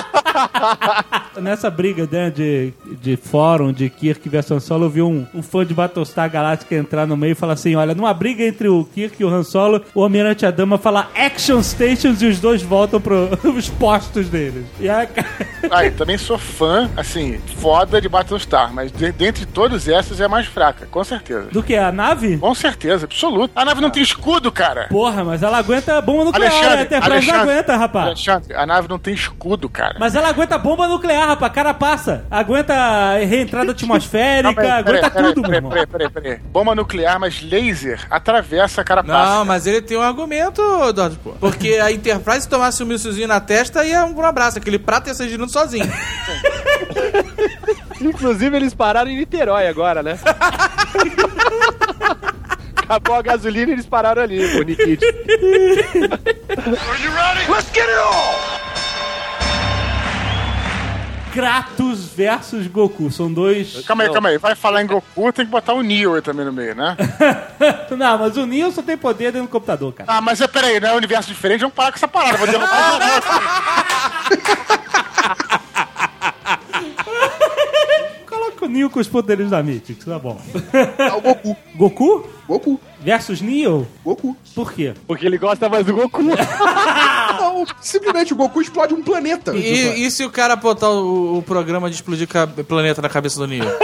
Speaker 2: Nessa briga, né, de, de fórum de Kirk versus Han Solo, eu vi um, um fã de Battlestar Galactica entrar no meio e falar assim, olha, numa briga entre o Kirk e o Han Solo, o Almirante Adama fala Action Stations e os dois voltam pros postos deles. E aí,
Speaker 5: Ah, eu também sou fã, assim, foda de Battlestar, mas de, dentre todas essas é a mais fraca, com certeza.
Speaker 2: do que? A nave?
Speaker 5: Com certeza, absoluto. A nave não tem escudo, cara.
Speaker 2: Porra, mas ela aguenta bomba nuclear,
Speaker 5: Alexandre,
Speaker 2: a Enterprise não aguenta, rapaz.
Speaker 5: Alexandre, a nave não tem escudo, cara.
Speaker 2: Mas ela aguenta bomba nuclear, rapaz, cara passa. Aguenta reentrada atmosférica,
Speaker 5: Não, peraí,
Speaker 2: aguenta
Speaker 5: peraí,
Speaker 2: tudo,
Speaker 5: peraí,
Speaker 2: meu irmão.
Speaker 5: peraí, peraí, peraí. Bomba nuclear, mas laser atravessa a carapaça.
Speaker 6: Não, mas ele tem um argumento, Dodge, pô. Porque a Enterprise tomasse um míssilzinho na testa e ia um abraço. Aquele prato ia ser girando sozinho.
Speaker 4: Inclusive, eles pararam em Niterói agora, né? Acabou a gasolina e eles pararam ali, pô, Nikit.
Speaker 2: Kratos versus Goku. São dois...
Speaker 5: Calma aí, calma aí. Vai falar em Goku, tem que botar o Neo aí também no meio, né?
Speaker 2: Não, mas o Neo só tem poder dentro do computador, cara.
Speaker 5: Ah, mas é, peraí, não é um universo diferente? Vamos parar com essa parada. Vou derrubar
Speaker 2: Coloca o Neo com os poderes da Mythic, tá bom.
Speaker 3: É o Goku.
Speaker 2: Goku?
Speaker 3: Goku.
Speaker 2: Versus Neo?
Speaker 3: Goku.
Speaker 2: Por quê?
Speaker 4: Porque ele gosta mais do Goku.
Speaker 3: Não, simplesmente o Goku explode um planeta.
Speaker 6: E, e se o cara botar o, o programa de explodir o planeta na cabeça do Neo?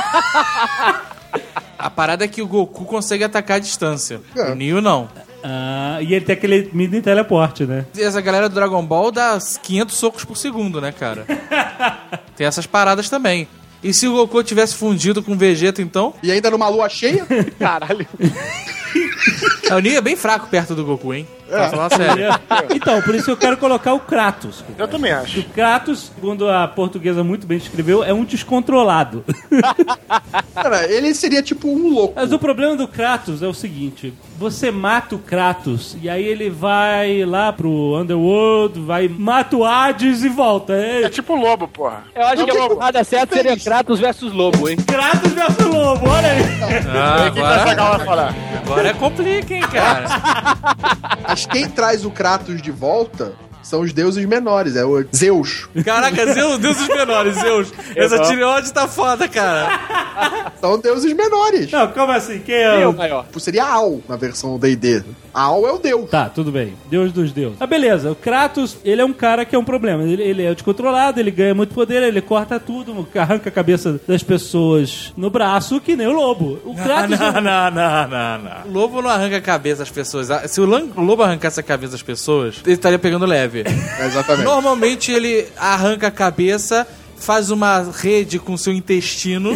Speaker 6: A parada é que o Goku consegue atacar a distância. É. O Neo não.
Speaker 2: Ah, e ele tem aquele mini teleporte, né?
Speaker 6: E essa galera do Dragon Ball dá quinhentos socos por segundo, né, cara? Tem essas paradas também. E se o Goku tivesse fundido com o Vegeta, então?
Speaker 3: E ainda numa lua cheia?
Speaker 4: Caralho.
Speaker 6: O Neo é bem fraco perto do Goku, hein? Pra falar sério.
Speaker 2: Então, por isso eu quero colocar o Kratos.
Speaker 5: Eu também acho.
Speaker 2: O Kratos, segundo a portuguesa muito bem escreveu, é um descontrolado.
Speaker 3: Cara, ele seria tipo um louco.
Speaker 2: Mas o problema do Kratos é o seguinte: você mata o Kratos e aí ele vai lá pro Underworld, vai, mata o Hades e volta. É,
Speaker 5: É tipo o Lobo, porra.
Speaker 4: Eu acho
Speaker 3: Não,
Speaker 4: que a
Speaker 3: que-
Speaker 4: porrada certa seria Kratos versus Lobo, hein?
Speaker 2: Kratos versus Lobo, olha aí.
Speaker 6: Ah,
Speaker 5: Quem vai essa galera falar?
Speaker 6: agora é complica, hein, cara?
Speaker 3: Mas quem traz o Kratos de volta são os deuses menores, é o Zeus.
Speaker 6: Caraca, Zeus, deuses menores, Zeus. Essa tireoide tá foda, cara.
Speaker 3: São deuses menores.
Speaker 2: Não, como assim? Quem
Speaker 4: Quem
Speaker 2: é
Speaker 4: é o
Speaker 2: o...
Speaker 4: maior?
Speaker 3: Seria Al na versão D e D. Al é o deus.
Speaker 2: Tá, tudo bem. Deus dos deuses. Ah, beleza. O Kratos, ele é um cara que é um problema. Ele, ele é descontrolado, ele ganha muito poder, ele corta tudo, arranca a cabeça das pessoas no braço, que nem o lobo. O Kratos...
Speaker 6: Não, não, não, não, não. O lobo não arranca a cabeça das pessoas. Se o lan- o lobo arrancasse a cabeça das pessoas, ele estaria pegando leve.
Speaker 3: É, exatamente.
Speaker 6: Normalmente ele arranca a cabeça, faz uma rede com seu intestino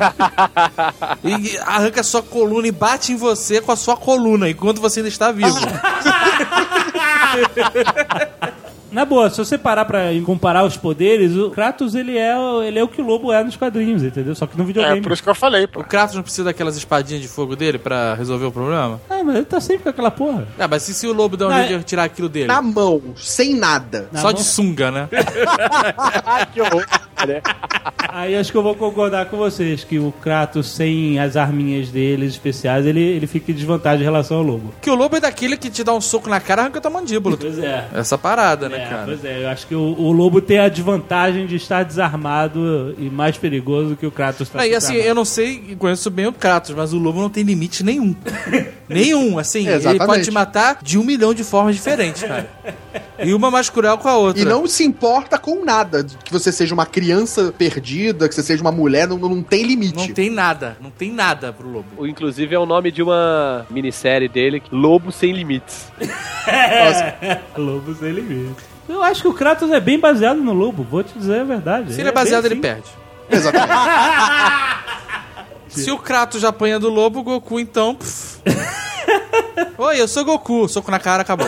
Speaker 6: e arranca a sua coluna e bate em você com a sua coluna enquanto você ainda está vivo.
Speaker 2: Na boa, se você parar pra comparar os poderes, o Kratos, ele é, ele é o que o lobo é nos quadrinhos, entendeu? Só que no videogame.
Speaker 5: É, por isso que eu falei, pô.
Speaker 6: O Kratos não precisa daquelas espadinhas de fogo dele pra resolver o problema?
Speaker 2: Ah, mas ele tá sempre com aquela porra.
Speaker 6: Ah, mas e se o lobo dá um
Speaker 2: Não,
Speaker 6: jeito de tirar aquilo dele?
Speaker 3: Na mão, sem nada.
Speaker 2: Na
Speaker 6: Só
Speaker 2: mão?
Speaker 6: de sunga, né?
Speaker 4: Ai, que horror. né?
Speaker 2: Aí acho que eu vou concordar com vocês, que o Kratos, sem as arminhas deles especiais, ele, ele fica em desvantagem em relação ao lobo.
Speaker 6: Que o lobo é daquele que te dá um soco na cara e arranca tua mandíbula.
Speaker 2: Pois é.
Speaker 6: Essa parada, né,
Speaker 2: É,
Speaker 6: cara?
Speaker 2: pois é, eu acho que o, o lobo tem a desvantagem de estar desarmado e mais perigoso que o Kratos tá
Speaker 6: Ah, e assim,
Speaker 2: desarmado.
Speaker 6: eu não sei, conheço bem o Kratos, mas o lobo não tem limite nenhum. nenhum, assim. Ele
Speaker 3: Exatamente.
Speaker 6: pode te matar de um milhão de formas diferentes, cara. E uma mais cruel com a outra.
Speaker 3: E não se importa com nada. Que você seja uma criança perdida, que você seja uma mulher, não, não tem limite.
Speaker 6: Não tem nada, não tem nada pro lobo.
Speaker 4: O, inclusive é o nome de uma minissérie dele, Lobo Sem Limites.
Speaker 2: Lobo sem limite. Eu acho que o Kratos é bem baseado no lobo, vou te dizer a verdade.
Speaker 6: Se ele é baseado,
Speaker 2: bem
Speaker 6: ele
Speaker 2: assim.
Speaker 6: perde.
Speaker 3: Exatamente.
Speaker 6: Se o Kratos já apanha do lobo, o Goku, então... pff. Oi, eu sou Goku. Soco na cara, acabou.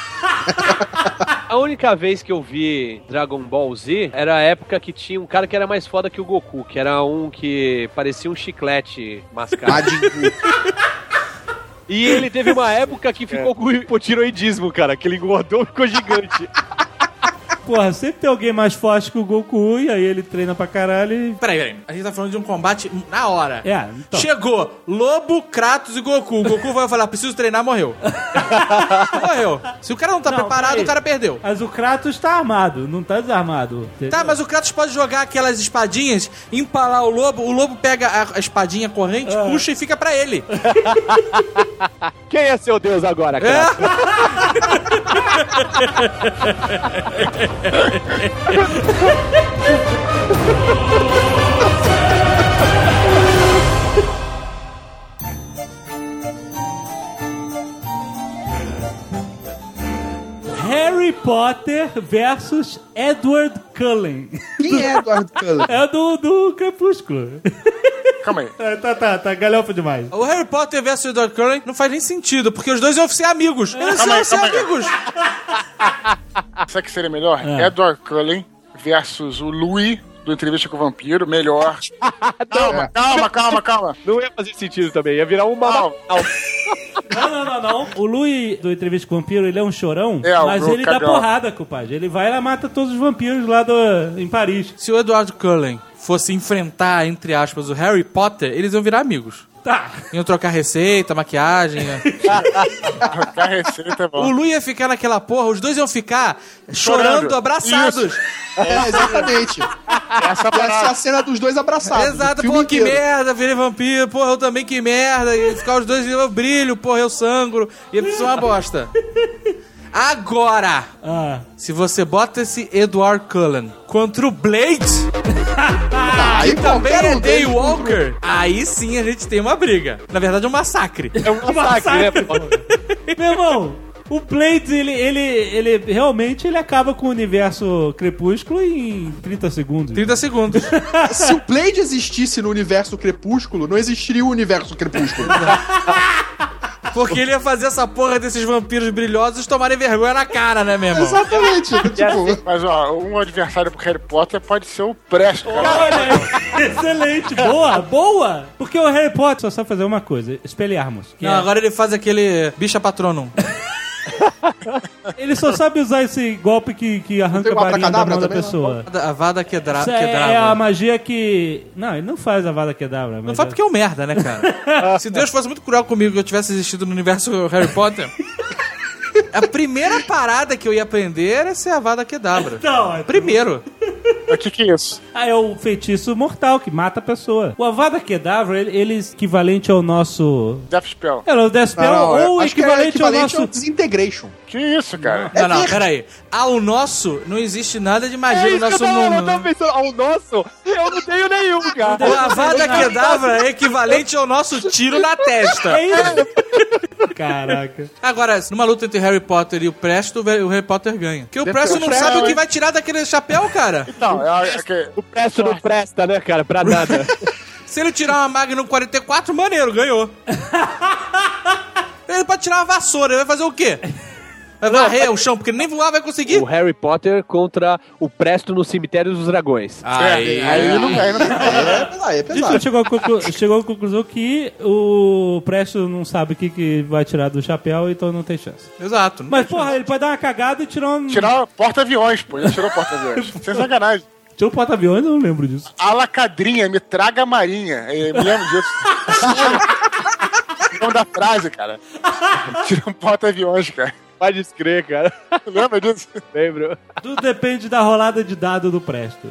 Speaker 4: A única vez que eu vi Dragon Ball Z era a época que tinha um cara que era mais foda que o Goku, que era um que parecia um chiclete mascado.
Speaker 3: Majin Buu.
Speaker 4: E ele teve uma época que ficou com hipotiroidismo, cara, que ele engordou e ficou gigante.
Speaker 2: Porra, sempre tem alguém mais forte que o Goku e aí ele treina pra caralho e...
Speaker 6: Peraí, peraí. A gente tá falando de um combate na hora.
Speaker 2: É, então...
Speaker 6: Chegou Lobo, Kratos e Goku. O Goku vai falar, preciso treinar, morreu. Morreu. Se o cara não tá
Speaker 2: Não,
Speaker 6: preparado,
Speaker 2: peraí.
Speaker 6: o cara perdeu.
Speaker 2: Mas o Kratos tá armado, não tá desarmado.
Speaker 6: Tá, mas o Kratos pode jogar aquelas espadinhas, empalar o lobo, o lobo pega a, a espadinha corrente,
Speaker 2: Ah.
Speaker 6: puxa e fica pra ele.
Speaker 4: Quem é seu deus agora, cara?
Speaker 2: Harry Potter versus Edward Cullen.
Speaker 3: Quem é Edward Cullen?
Speaker 2: É do, do Crepúsculo.
Speaker 5: Calma aí.
Speaker 2: É, tá, tá, tá galhofa demais.
Speaker 6: O Harry Potter versus Edward Cullen não faz nem sentido, porque os dois iam ser amigos. Eles
Speaker 5: Calma
Speaker 6: iam
Speaker 5: aí,
Speaker 6: ser
Speaker 5: calma aí.
Speaker 6: amigos.
Speaker 5: Sabe o que seria melhor?
Speaker 2: É.
Speaker 5: Edward Cullen versus o Louis do Entrevista com o Vampiro, melhor. calma,
Speaker 4: é.
Speaker 5: calma, calma, calma.
Speaker 4: Não ia fazer sentido também, ia virar uma...
Speaker 5: Não.
Speaker 2: Não, não, não, não. O Louis do Entrevista com o Vampiro, ele é um chorão,
Speaker 5: é,
Speaker 2: mas ele
Speaker 5: cagão.
Speaker 2: dá porrada, compadre. Ele vai lá e mata todos os vampiros lá do, em Paris.
Speaker 6: Se o Edward Cullen fosse enfrentar, entre aspas, o Harry Potter, eles iam virar amigos.
Speaker 2: Tá.
Speaker 6: Iam trocar receita, maquiagem.
Speaker 5: Trocar receita é bom.
Speaker 6: O Lu ia ficar naquela porra, os dois iam ficar chorando,
Speaker 5: Chorando.
Speaker 6: abraçados.
Speaker 5: Isso.
Speaker 3: É, exatamente.
Speaker 5: Essa
Speaker 3: Ia ser a cena dos dois abraçados.
Speaker 6: Exato,
Speaker 3: o filme
Speaker 6: pô, que
Speaker 3: inteiro.
Speaker 6: merda, virei vampiro, porra, eu também que merda. E ficar os dois, eu brilho, porra, eu sangro. Ia ser uma bosta. Agora,
Speaker 2: Ah.
Speaker 6: se você bota esse Edward Cullen contra o Blade,
Speaker 3: Aí
Speaker 6: que também
Speaker 3: qualquer
Speaker 6: é
Speaker 3: um deles
Speaker 6: Daywalker, aí sim a gente tem uma briga. Na verdade, é um massacre.
Speaker 4: É um massacre, né? pô?
Speaker 2: Meu irmão, o Blade, ele, ele, ele realmente ele acaba com o universo Crepúsculo em trinta segundos.
Speaker 6: trinta segundos.
Speaker 3: Se o Blade existisse no universo Crepúsculo, não existiria o universo Crepúsculo.
Speaker 6: Porque ele ia fazer essa porra desses vampiros brilhosos tomarem vergonha na cara, né, meu irmão?
Speaker 3: Exatamente. tipo,
Speaker 5: Mas, ó, um adversário pro Harry Potter pode ser o Presto, cara.
Speaker 2: Olha aí, excelente, boa, boa. Porque o Harry Potter só sabe fazer uma coisa, espelharmos. que
Speaker 6: Não,
Speaker 2: é-
Speaker 6: agora ele faz aquele bicha patronum.
Speaker 2: Ele só sabe usar esse golpe que, que arranca
Speaker 3: tem
Speaker 2: a
Speaker 3: o
Speaker 2: varinha da mão
Speaker 3: abracadabra
Speaker 2: da
Speaker 3: também,
Speaker 2: pessoa.
Speaker 6: A Vada quedra...
Speaker 2: Isso é,
Speaker 6: quedrava.
Speaker 2: é a magia que... Não, ele não faz a Vada Kedavra.
Speaker 6: Não faz porque é um merda, né, cara? Se Deus fosse muito cruel comigo e eu tivesse existido no universo Harry Potter, a primeira parada que eu ia aprender era ser a Vada Kedavra.
Speaker 2: Então, é-
Speaker 6: Primeiro.
Speaker 5: O que que é isso?
Speaker 2: Ah, é o feitiço mortal que mata a pessoa. O Avada Kedavra, ele, ele é equivalente ao nosso...
Speaker 5: Death Spell.
Speaker 2: É, o Death Spell,
Speaker 3: Não, não,
Speaker 2: ou
Speaker 3: acho que é
Speaker 2: equivalente,
Speaker 3: equivalente
Speaker 2: ao
Speaker 3: ao
Speaker 2: nosso...
Speaker 3: Disintegration.
Speaker 5: Que isso, cara?
Speaker 6: Não, não,
Speaker 3: verde.
Speaker 6: peraí. Ao nosso, não existe nada de magia
Speaker 4: É
Speaker 6: no
Speaker 4: isso que eu
Speaker 6: nosso
Speaker 4: tava, eu
Speaker 6: mundo.
Speaker 4: tava pensando, ao nosso, eu não tenho nenhum, cara.
Speaker 6: O Avada Kedavra é equivalente ao nosso tiro na testa.
Speaker 2: É isso? Caraca.
Speaker 6: Agora, numa luta entre Harry Potter e o Presto, o Harry Potter ganha. Porque o Presto não
Speaker 3: Presto,
Speaker 6: sabe o que
Speaker 3: hein?
Speaker 6: vai tirar daquele chapéu, cara.
Speaker 5: Então, é, é que...
Speaker 4: O presto não presta, né, cara, pra nada.
Speaker 6: Se ele tirar uma Magnum quarenta e quatro, maneiro, ganhou. Ele pode tirar uma vassoura, ele vai fazer o quê? Vai varrer o chão, porque nem voar vai conseguir.
Speaker 4: O Harry Potter contra o Presto no Cemitério dos Dragões.
Speaker 6: Aí,
Speaker 5: Aí não aí não tem.
Speaker 3: É, aí é
Speaker 2: A gente
Speaker 3: pesado.
Speaker 2: chegou à, conclu... chegou à conclusão que o Presto não sabe o que, que vai tirar do chapéu, então não tem chance.
Speaker 6: Exato.
Speaker 2: Mas, porra, ele pode dar uma cagada e tirar um...
Speaker 5: Tirar porta-aviões, pô. Ele tirou porta-aviões. Sem sacanagem.
Speaker 2: Tirou o porta-aviões, eu não lembro disso.
Speaker 5: Alacadrinha, me traga a marinha. Eu me lembro disso. O nome da frase, cara. Tira um porta-aviões, cara.
Speaker 4: Pode escrever, cara.
Speaker 5: Lembra disso?
Speaker 4: Lembro.
Speaker 2: Tudo depende da rolada de dado do Presto.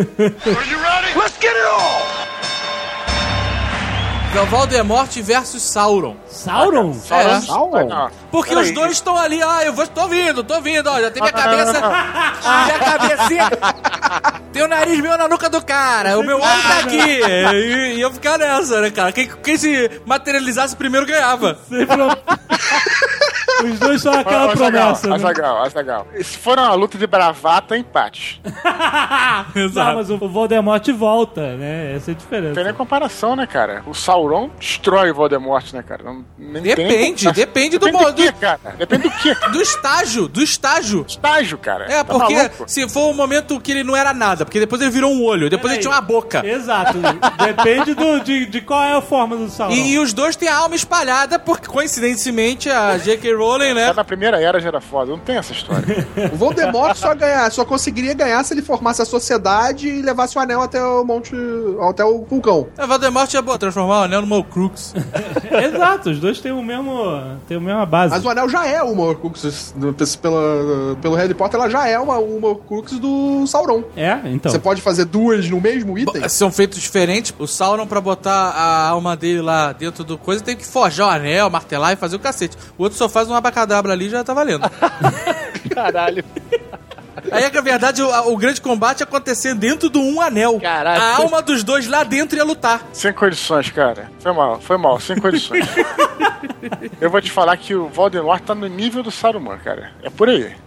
Speaker 6: Então, Voldemort versus Sauron.
Speaker 2: Sauron?
Speaker 6: É.
Speaker 3: Sauron?
Speaker 5: Não.
Speaker 6: Porque
Speaker 5: Peraí.
Speaker 6: os dois estão ali, ah, eu vou, tô vindo, tô vindo, ó, já tem minha
Speaker 5: Não, não,
Speaker 6: cabeça,
Speaker 5: não,
Speaker 6: minha cabecinha, tem o nariz meu na nuca do cara, o meu olho tá aqui, e, e eu ficar nessa, né, cara, quem, quem se materializasse primeiro ganhava.
Speaker 2: Sempre um- Os dois são aquela
Speaker 5: Azaghal,
Speaker 2: promessa, né?
Speaker 5: Azaghal, Azaghal. Se for uma luta de bravata, empate.
Speaker 2: Não, mas o Voldemort volta, né? Essa é a
Speaker 5: Não
Speaker 2: diferença.
Speaker 5: tem nem comparação, né, cara? O Sauron destrói o Voldemort, né, cara? Não, nem tem
Speaker 6: Depende,
Speaker 5: nem-
Speaker 6: depende do
Speaker 5: Depende do
Speaker 6: modo,
Speaker 5: quê, cara? Depende do quê?
Speaker 6: do estágio, do estágio.
Speaker 5: Estágio, cara.
Speaker 6: É,
Speaker 5: Tá
Speaker 6: porque
Speaker 5: maluco?
Speaker 6: se for o momento que ele não era nada, porque depois ele virou um olho, depois ele tinha uma boca.
Speaker 2: Exato. Depende do, de, de qual é a forma do Sauron.
Speaker 6: E, e os dois têm a alma espalhada, porque coincidentemente a J K. Rowling, né?
Speaker 5: Já na primeira era já era foda, não tem essa história.
Speaker 3: O Voldemort só, ganhar, só conseguiria ganhar se ele formasse a sociedade e levasse o anel até o monte. até o vulcão.
Speaker 6: A Voldemort ia botar, transformar o anel numa Horcrux.
Speaker 2: Exato, os dois têm o mesmo. têm a mesma base.
Speaker 3: Mas o anel já é uma Horcrux. no- Pela, pelo Harry Potter, ela já é uma, uma Horcrux do Sauron.
Speaker 2: É, então.
Speaker 3: Você pode fazer duas no mesmo item?
Speaker 6: São feitos diferentes. O Sauron, pra botar a alma dele lá dentro do coisa, tem que forjar o anel, martelar e fazer o cacete. O outro só faz um abacadabra ali e já tá valendo.
Speaker 4: Caralho.
Speaker 6: Aí é que, na verdade, o, o grande combate ia acontecer dentro do um anel.
Speaker 4: Caralho.
Speaker 6: A alma dos dois lá dentro ia lutar.
Speaker 5: Sem condições, cara. Foi mal, foi mal, sem condições. Eu vou te falar que o Voldemort tá no nível do Saruman, cara. É por aí.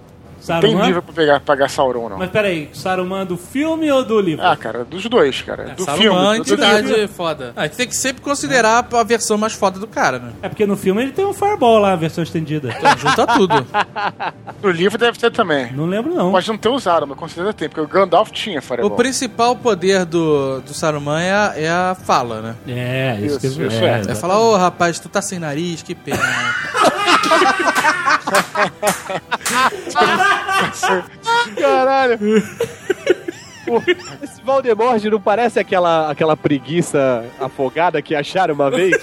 Speaker 2: Saruman?
Speaker 5: Não tem livro pra pegar, pagar Sauron, não.
Speaker 2: Mas peraí, Saruman do filme ou do livro?
Speaker 5: Ah, cara, dos dois, cara.
Speaker 6: É,
Speaker 5: do
Speaker 6: Saruman,
Speaker 5: filme.
Speaker 6: entidade foda. Ah, a gente tem que sempre considerar a versão mais foda do cara, né?
Speaker 2: É porque no filme ele tem um Fireball lá, a versão estendida.
Speaker 6: Então, junta tudo.
Speaker 5: No livro deve ter também.
Speaker 2: Não lembro, não.
Speaker 5: Pode não ter usado, mas com certeza tem, porque o Gandalf tinha Fireball.
Speaker 6: O principal poder do, do Saruman é a, é a fala, né?
Speaker 2: É, isso,
Speaker 5: Isso,
Speaker 2: que
Speaker 5: isso
Speaker 2: é.
Speaker 5: é.
Speaker 6: É falar, ô rapaz, tu tá sem nariz, que pena.
Speaker 4: Caralho. Pô, esse Voldemort não parece aquela, aquela preguiça afogada que acharam uma vez?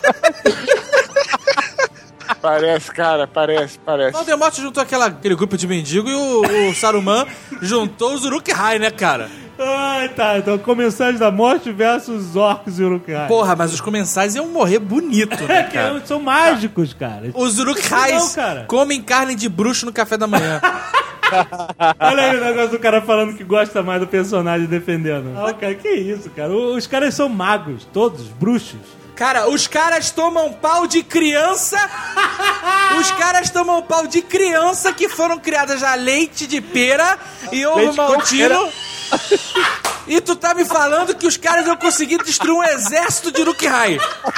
Speaker 5: Parece, cara, parece, parece.
Speaker 6: O Voldemort juntou aquela, aquele grupo de mendigo e o, o Saruman juntou os Uruk-hai, né, cara?
Speaker 2: Ai, tá. Então, Comensais da Morte versus Orcs e Uruk-hai.
Speaker 6: Porra, mas os comensais iam morrer bonito, né,
Speaker 2: É que
Speaker 6: cara?
Speaker 2: são mágicos, cara.
Speaker 6: Os Uruk-hais
Speaker 2: Não, cara.
Speaker 6: comem carne de bruxo no café da manhã.
Speaker 2: Olha aí o negócio do cara falando que gosta mais do personagem defendendo. Ah, cara, que isso, cara. Os caras são magos, todos, bruxos.
Speaker 6: Cara, os caras tomam pau de criança. Os caras tomam pau de criança que foram criadas a leite de pera e ovo
Speaker 4: Leite com
Speaker 6: maltino. E tu tá me falando que os caras vão conseguir destruir um exército de Uruk-hai.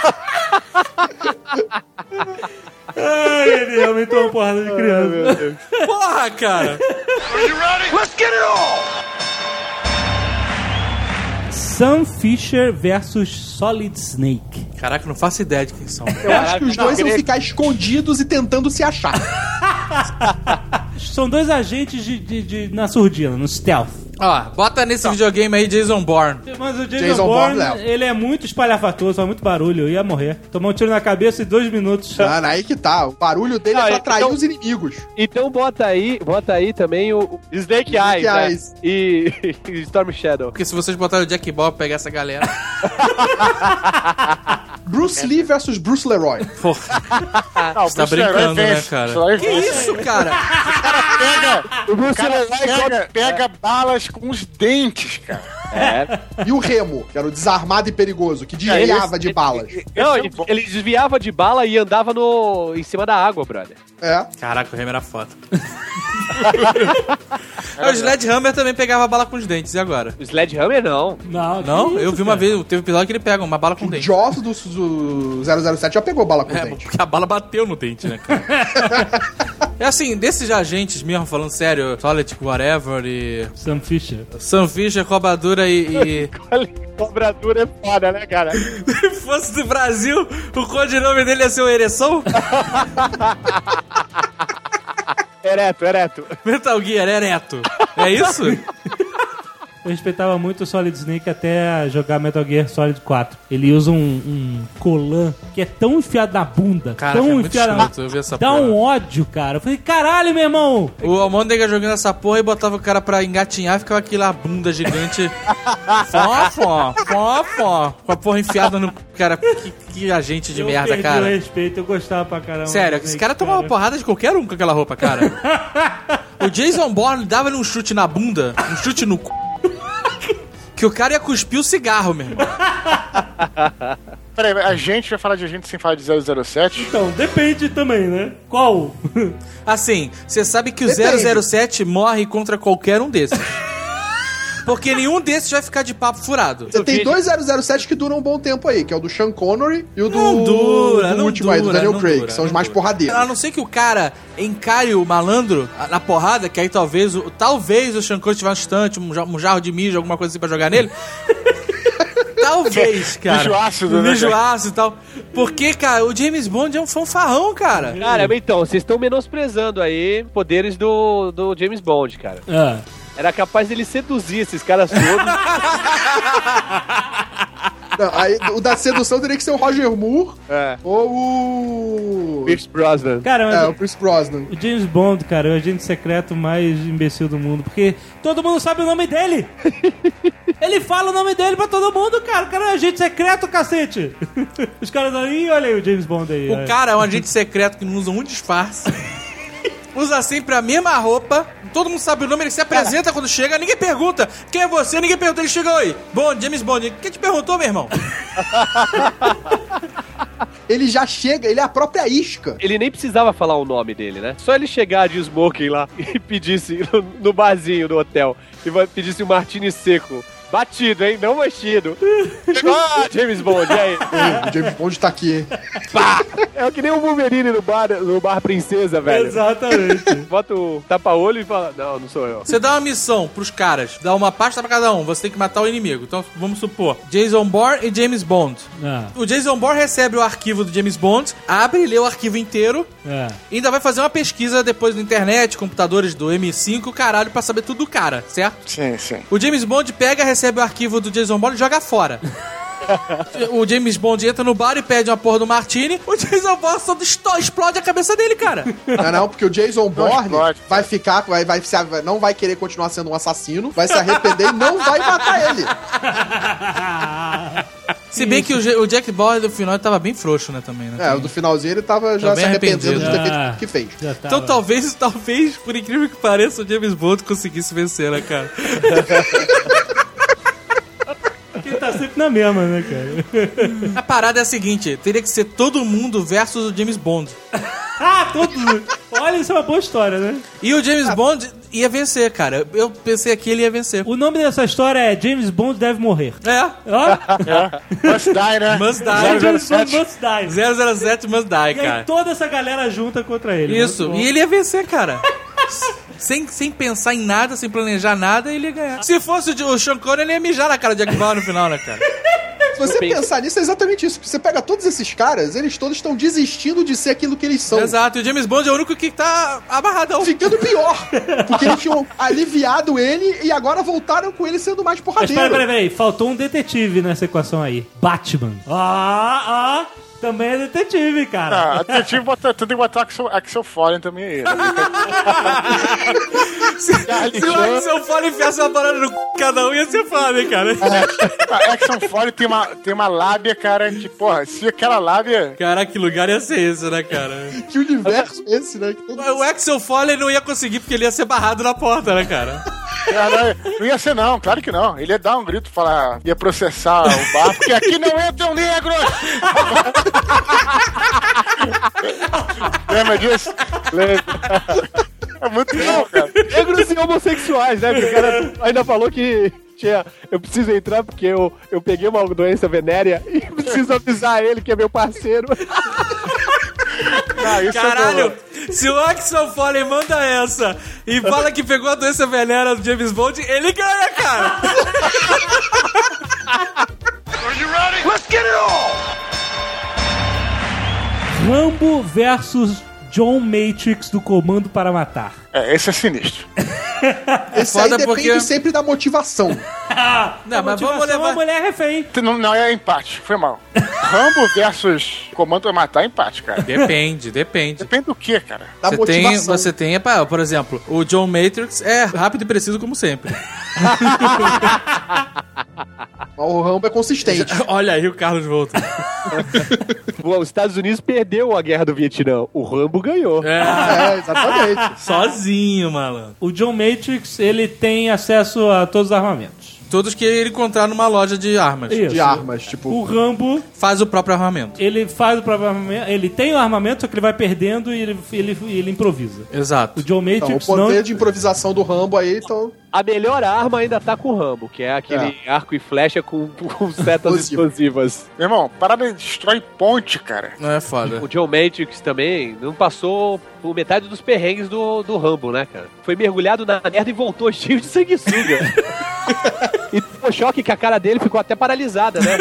Speaker 2: Ai, ele realmente uma porrada de criança.
Speaker 6: Porra, cara.
Speaker 2: Sam Fisher versus Solid Snake.
Speaker 6: Caraca, não faço ideia de quem são.
Speaker 3: Eu acho que os dois iam ficar escondidos e tentando se achar.
Speaker 2: São dois agentes de, de, de- na surdina, no stealth.
Speaker 6: Ó, bota nesse videogame aí Jason Bourne.
Speaker 2: Mas o Jason,
Speaker 3: Jason
Speaker 2: Bourne,
Speaker 3: Bourne,
Speaker 2: ele é muito espalhafatoso, faz muito barulho, eu ia morrer. Tomou um tiro na cabeça em dois minutos.
Speaker 3: Mano, aí que tá. O barulho dele
Speaker 4: Não,
Speaker 3: é pra atrair
Speaker 4: então-
Speaker 3: os inimigos.
Speaker 4: Então bota aí, bota aí também o o Snake Eyes, né?
Speaker 3: Eyes.
Speaker 4: E, e Storm Shadow.
Speaker 6: Porque se vocês botarem o Jack Ball pra pegar essa galera...
Speaker 3: Bruce Lee versus Bruce Leroy.
Speaker 6: Porra,
Speaker 5: Não,
Speaker 6: você tá
Speaker 5: Bruce Leroy
Speaker 6: brincando, né,
Speaker 5: vence.
Speaker 6: cara?
Speaker 5: Bruce Leroy
Speaker 6: Que
Speaker 5: vence.
Speaker 6: isso, cara?
Speaker 5: Pega,
Speaker 4: O Bruce
Speaker 5: o cara
Speaker 4: Leroy
Speaker 5: pega, pega balas com os dentes, cara.
Speaker 4: É.
Speaker 3: E o Remo, que era o desarmado e perigoso, que desviava de balas.
Speaker 4: Não,
Speaker 5: Esse é
Speaker 4: ele,
Speaker 5: um bom.
Speaker 4: ele desviava de bala e andava no, em cima da água, brother.
Speaker 3: É.
Speaker 6: Caraca, o Remy era foda. o Sledgehammer também pegava bala com os dentes, e agora?
Speaker 4: O Sledgehammer não.
Speaker 2: Não,
Speaker 6: Não?
Speaker 2: que
Speaker 6: Eu
Speaker 2: isso,
Speaker 6: vi uma
Speaker 2: cara.
Speaker 6: vez, teve um episódio que ele pega uma bala com
Speaker 3: O
Speaker 6: dente.
Speaker 3: Joss do, do zero zero sete já pegou bala com
Speaker 6: É,
Speaker 3: dente.
Speaker 6: porque a bala bateu no dente, né, cara? É assim, desses agentes mesmo, falando sério, Solid, whatever, e...
Speaker 2: Sam Fisher.
Speaker 6: Sam Fisher, Cobradura e... e...
Speaker 4: Cobradura é foda, né, cara?
Speaker 6: Se fosse do Brasil, o codinome dele ia ser o Ereção?
Speaker 4: Ereto, ereto.
Speaker 6: Metal Gear, Ereto. É isso?
Speaker 2: Eu respeitava muito o Solid Snake até jogar Metal Gear Solid quatro. Ele usa um, um colã que é tão enfiado na bunda.
Speaker 6: Cara,
Speaker 2: tão
Speaker 6: é muito
Speaker 2: enfiado
Speaker 6: chato, eu vi essa
Speaker 2: Dá
Speaker 6: porra.
Speaker 2: um ódio, cara. Eu falei, caralho, meu irmão.
Speaker 6: O Almôndega jogando essa porra e botava o cara pra engatinhar, ficava aquela bunda gigante. Fó, fó, fó, fó. Com a porra enfiada no... Cara, que, que agente de
Speaker 2: eu
Speaker 6: merda,
Speaker 2: perdi
Speaker 6: cara.
Speaker 2: o respeito, eu gostava pra caramba.
Speaker 6: Sério,
Speaker 2: do
Speaker 6: esse
Speaker 2: Snake,
Speaker 6: cara tomava porrada de qualquer um com aquela roupa, cara. O Jason Bourne dava-lhe um chute na bunda, um chute no cu, que o cara ia cuspir o cigarro, meu irmão.
Speaker 5: Peraí, a gente vai falar de agente sem falar de zero zero sete?
Speaker 2: Então, depende também, né? Qual?
Speaker 6: Assim, você sabe que o
Speaker 3: Depende.
Speaker 6: zero zero sete morre contra qualquer um desses. Porque nenhum desses vai ficar de papo furado.
Speaker 3: Você tem dois zero zero sete que duram um bom tempo aí, que é o do Sean Connery e o do,
Speaker 6: Não dura,
Speaker 3: do
Speaker 6: não
Speaker 3: último aí, do
Speaker 6: dura,
Speaker 3: Daniel
Speaker 6: não
Speaker 3: Craig,
Speaker 6: dura,
Speaker 3: que são os
Speaker 6: não
Speaker 3: mais
Speaker 6: dura.
Speaker 3: porradeiros.
Speaker 6: A não ser que o cara encare o malandro na porrada, que aí talvez o, talvez o Sean Connery tiver um instante, um, ja- um jarro de mijo, alguma coisa assim pra jogar nele. Talvez, cara.
Speaker 5: Mijo ácido, né,
Speaker 6: Mijo
Speaker 5: cara?
Speaker 6: ácido e tal. Porque, cara, o James Bond é um fanfarrão, cara.
Speaker 4: Cara, então, vocês estão menosprezando aí poderes do, do James Bond, cara.
Speaker 2: Ah.
Speaker 4: Era capaz dele seduzir esses caras todos.
Speaker 3: Não, aí, o da sedução teria que ser o Roger Moore
Speaker 4: É.
Speaker 3: ou o...
Speaker 4: Pierce Brosnan.
Speaker 2: Cara, mas
Speaker 3: É, o Pierce Brosnan.
Speaker 2: o James Bond, cara, é o agente secreto mais imbecil do mundo. Porque todo mundo sabe o nome dele. Ele fala o nome dele pra todo mundo, cara. O cara é agente secreto, cacete. Os caras aí, olha aí o James Bond aí.
Speaker 6: O
Speaker 2: é.
Speaker 6: cara é um agente secreto que não usa um disfarce. Usa sempre a mesma roupa. Todo mundo sabe o nome, ele se apresenta quando chega, ninguém pergunta. Quem é você? Ninguém pergunta, ele chega, oi. Bond, James Bond. Quem te perguntou, meu irmão?
Speaker 3: ele já chega, ele é a própria isca.
Speaker 4: Ele nem precisava falar o nome dele, né? Só ele chegar de smoking lá e pedisse no, no barzinho do hotel, e pedisse um martini seco. Batido, hein? Não mexido. Ah, James Bond, e aí?
Speaker 3: O James Bond tá aqui, hein?
Speaker 4: Pá! É que nem o Wolverine no bar, no bar Princesa, velho.
Speaker 2: Exatamente.
Speaker 4: Bota o tapa-olho e fala, não, não sou eu.
Speaker 6: Você dá uma missão pros caras, dá uma pasta pra cada um, você tem que matar o inimigo. Então, vamos supor, Jason Bourne e James Bond.
Speaker 2: Ah.
Speaker 6: O Jason Bourne recebe o arquivo do James Bond, abre, lê o arquivo inteiro,
Speaker 2: É.
Speaker 6: e ainda vai fazer uma pesquisa depois na internet, computadores do M cinco, caralho, pra saber tudo do cara, certo?
Speaker 5: Sim, sim.
Speaker 6: O James Bond pega, recebe o arquivo do Jason Bourne e joga fora. O James Bond entra no bar e pede uma porra do martini, o Jason Bourne só esto- explode a cabeça dele, cara.
Speaker 3: Não, não, porque o Jason Bourne
Speaker 5: explode.
Speaker 3: vai ficar, vai, vai, se- não vai querer continuar sendo um assassino, vai se arrepender e não vai matar ele.
Speaker 6: Se bem que o, J- o Jack Bauer do final tava bem frouxo, né, também, né?
Speaker 3: É, o do finalzinho ele tava já
Speaker 6: Tá
Speaker 3: se
Speaker 6: bem
Speaker 3: arrependendo de ter
Speaker 6: arrependido.
Speaker 3: feito
Speaker 2: Ah.
Speaker 3: o que fez.
Speaker 2: Já tava.
Speaker 6: Então talvez, talvez, por incrível que pareça, o James Bond conseguisse vencer, né, cara?
Speaker 2: Ele tá sempre na mesma, né, cara?
Speaker 6: A parada é a seguinte, teria que ser todo mundo versus o James Bond.
Speaker 2: Ah, todos. Olha, isso é uma boa história, né?
Speaker 6: E o James Bond ia vencer, cara. Eu pensei que ele ia vencer.
Speaker 2: O nome dessa história é James Bond Deve Morrer.
Speaker 6: É,
Speaker 2: Ó,
Speaker 5: Must die, né?
Speaker 6: Must
Speaker 2: James
Speaker 6: Die.
Speaker 2: Bond Must Die.
Speaker 6: zero zero sete Must Die,
Speaker 2: E aí
Speaker 6: cara.
Speaker 2: toda essa galera junta contra ele.
Speaker 6: Isso,
Speaker 2: Muito bom.
Speaker 6: e ele ia vencer, cara. Sem, sem pensar em nada, sem planejar nada, ele ia ganhar. Se fosse o, o Sean Connery, ele ia mijar na cara de Jack Bauer no final, né, cara?
Speaker 3: Se você
Speaker 4: penso.
Speaker 3: pensar nisso, é exatamente isso. Você pega todos esses caras, eles todos estão desistindo de ser aquilo que eles são.
Speaker 6: Exato, e o James Bond é o único que tá amarradão.
Speaker 3: Ficando pior. Porque eles tinham aliviado ele e agora voltaram com ele sendo mais
Speaker 2: Mas
Speaker 3: porradeiro.
Speaker 2: peraí, peraí, peraí. Faltou um detetive nessa equação aí. Batman. Ah, ah. Também é detetive, cara.
Speaker 5: Ah, a detetive bota, tem que botar Axel, Axel Foley também aí.
Speaker 6: Se o Axel Foley enfiasse uma parada no c... cada um, ia ser foda, hein, cara?
Speaker 5: A Axel Foley tem uma, tem uma lábia, cara, que, porra, se aquela lábia...
Speaker 6: Caraca, que lugar ia ser esse, né, cara?
Speaker 3: Que universo é esse, né? Que todo-
Speaker 6: O Axel Foley não ia conseguir porque ele ia ser barrado na porta, né, cara?
Speaker 5: Cara, não ia ser não, claro que não. Ele ia dar um grito, falar, ia processar o bar, porque aqui não entram negros! Lembra disso? Lembra? É muito bom, cara.
Speaker 4: Negros e homossexuais, né? Porque o cara ainda falou que tinha, eu preciso entrar porque eu, eu peguei uma doença venérea e preciso avisar ele que é meu parceiro.
Speaker 5: Ah, isso
Speaker 6: Caralho,
Speaker 5: é bom.
Speaker 6: se o Axel Foley manda essa e fala que pegou a doença venérea do James Bond, ele ganha, cara!
Speaker 2: Rambo versus John Matrix do Comando para Matar.
Speaker 5: É, esse é sinistro.
Speaker 3: Esse aí
Speaker 6: foda
Speaker 3: depende
Speaker 6: porque-
Speaker 3: sempre da motivação.
Speaker 6: Não,
Speaker 2: A
Speaker 6: mas vamos
Speaker 2: motivação é
Speaker 6: levar...
Speaker 2: a mulher refém.
Speaker 5: Não, não é empate, foi mal. Rambo versus Comando pra Matar é empate, cara.
Speaker 6: Depende, depende.
Speaker 5: Depende do que, cara?
Speaker 3: Da
Speaker 6: Você tem,
Speaker 3: motivação.
Speaker 6: você tem, pá, por exemplo, o John Matrix é rápido e preciso como sempre.
Speaker 3: O Rambo é consistente.
Speaker 6: Olha aí o Carlos volta.
Speaker 4: Bom, os Estados Unidos perdeu a guerra do Vietnã. O Rambo ganhou.
Speaker 6: É,
Speaker 3: É, exatamente.
Speaker 6: sozinho, malandro.
Speaker 2: O John Matrix, ele tem acesso a todos os armamentos.
Speaker 6: Todos que ele encontrar numa loja de armas.
Speaker 2: Isso.
Speaker 3: De armas, tipo...
Speaker 2: O Rambo,
Speaker 6: Faz o próprio armamento.
Speaker 2: ele faz o próprio armamento, ele tem o armamento, só que ele vai perdendo e ele, ele, ele improvisa.
Speaker 6: Exato.
Speaker 2: O John
Speaker 3: Então, o
Speaker 2: Matrix
Speaker 3: poder
Speaker 2: não...
Speaker 3: de improvisação do Rambo aí, então...
Speaker 4: A melhor arma ainda tá com o Rambo, que é aquele arco e flecha com, com setas
Speaker 3: Explosivo.
Speaker 4: explosivas.
Speaker 5: Meu irmão, parada destrói ponte, cara.
Speaker 6: Não é foda.
Speaker 4: O John Matrix também não passou por metade dos perrengues do, do Rambo, né, cara? Foi mergulhado na merda e voltou cheio de sanguessuga. E foi choque que a cara dele ficou até paralisada, né?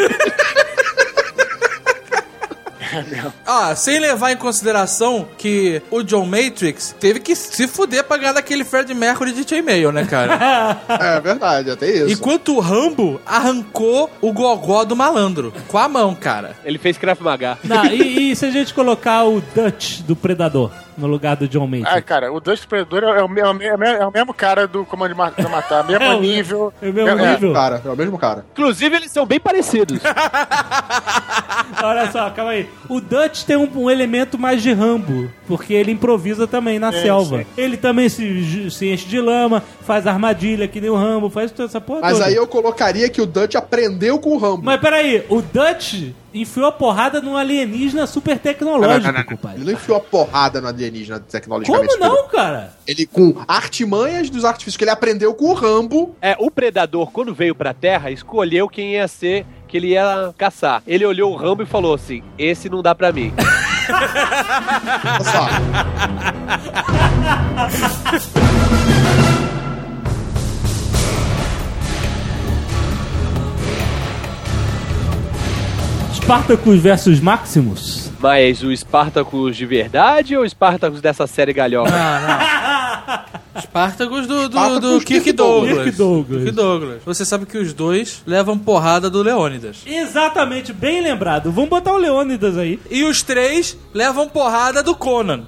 Speaker 6: Ah, sem levar em consideração que o John Matrix teve que se fuder pra ganhar daquele Fred Mercury de chainmail, né, cara?
Speaker 3: É verdade, até isso.
Speaker 6: Enquanto o Rambo arrancou o gogó do malandro. Com a mão, cara.
Speaker 4: Ele fez Krav Maga.
Speaker 2: Não, e, e se a gente colocar o Dutch do Predador no lugar do John Matrix?
Speaker 5: Ai, cara, o Dust Predador é o, me- é o me- é o mesmo cara do Comando de Ma- pra Matar, mesmo
Speaker 2: É o-
Speaker 5: nível.
Speaker 2: é o mesmo
Speaker 5: É, é.
Speaker 2: nível.
Speaker 3: Cara, é o mesmo cara.
Speaker 4: Inclusive, eles são bem parecidos.
Speaker 2: Olha só, calma aí. O Dutch tem um, um elemento mais de Rambo, porque ele improvisa também na é, selva. Sim. Ele também se, se enche de lama, faz armadilha que nem o Rambo, faz toda essa porra
Speaker 3: Mas
Speaker 2: toda.
Speaker 3: aí eu colocaria que o Dutch aprendeu com o Rambo.
Speaker 2: Mas peraí, o Dutch enfiou a porrada num alienígena super tecnológico,
Speaker 3: não, não, não, não. Ele não enfiou a porrada no alienígena tecnologicamente.
Speaker 2: Como não, cara?
Speaker 3: Ele, com artimanhas dos artifícios que ele aprendeu com o Rambo.
Speaker 4: É, o Predador, quando veio pra Terra, escolheu quem ia ser, que ele ia caçar. Ele olhou o Rambo e falou assim, esse não dá pra mim. Olha só.
Speaker 2: Spartacus versus Maximus?
Speaker 4: Mas o Spartacus de verdade ou o Spartacus dessa série galhofa?
Speaker 6: Não, não. Spartacus do, do, Spartacus do Kirk, Kirk Douglas. Kirk Douglas. Kirk Douglas. Você sabe que os dois levam porrada do Leônidas.
Speaker 2: Exatamente, bem lembrado. Vamos botar o Leônidas aí.
Speaker 6: E os três levam porrada do Conan.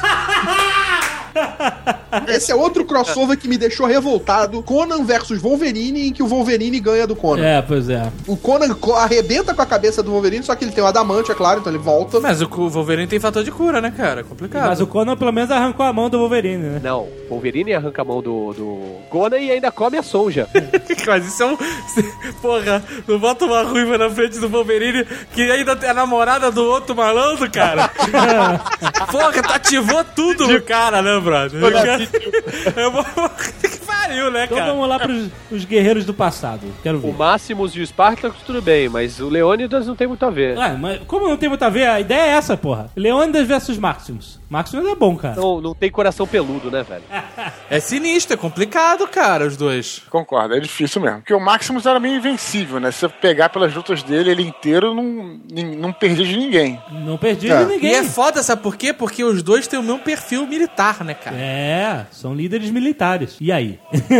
Speaker 3: Esse é outro crossover que me deixou revoltado. Conan versus Wolverine, em que o Wolverine ganha do Conan.
Speaker 2: É, pois é.
Speaker 3: O Conan arrebenta com a cabeça do Wolverine, só que ele tem o adamante, é claro, então ele volta.
Speaker 6: Mas o Wolverine tem fator de cura, né, cara? Complicado.
Speaker 2: Mas o Conan pelo menos arrancou a mão do Wolverine, né?
Speaker 4: Não, o Wolverine arranca a mão do, do Conan e ainda come a sonja.
Speaker 6: Mas isso é um... Porra, não bota uma ruiva na frente do Wolverine que ainda é a namorada do outro malandro, cara. Porra, tu ativou tudo no cara, né, brother? Eu vou... Que pariu, né,
Speaker 2: então
Speaker 6: cara?
Speaker 2: Então vamos lá pros os guerreiros do passado. Quero ver.
Speaker 4: O Maximus e o Spartacus, tudo bem, mas o Leônidas não tem muito a ver.
Speaker 2: Ué, mas como não tem muito a ver? A ideia é essa, porra. Leônidas versus Maximus. Maximus é bom, cara.
Speaker 4: Não, não tem coração peludo, né, velho?
Speaker 6: É sinistro, é complicado, cara, os dois.
Speaker 5: Concordo, é difícil mesmo. Porque o Maximus era meio invencível, né? Se você pegar pelas lutas dele, ele inteiro não, não perdia de ninguém.
Speaker 2: Não perdia é. de ninguém.
Speaker 6: E é foda, sabe por quê? Porque os dois têm o mesmo perfil militar, né, cara?
Speaker 2: É, são líderes militares. E aí?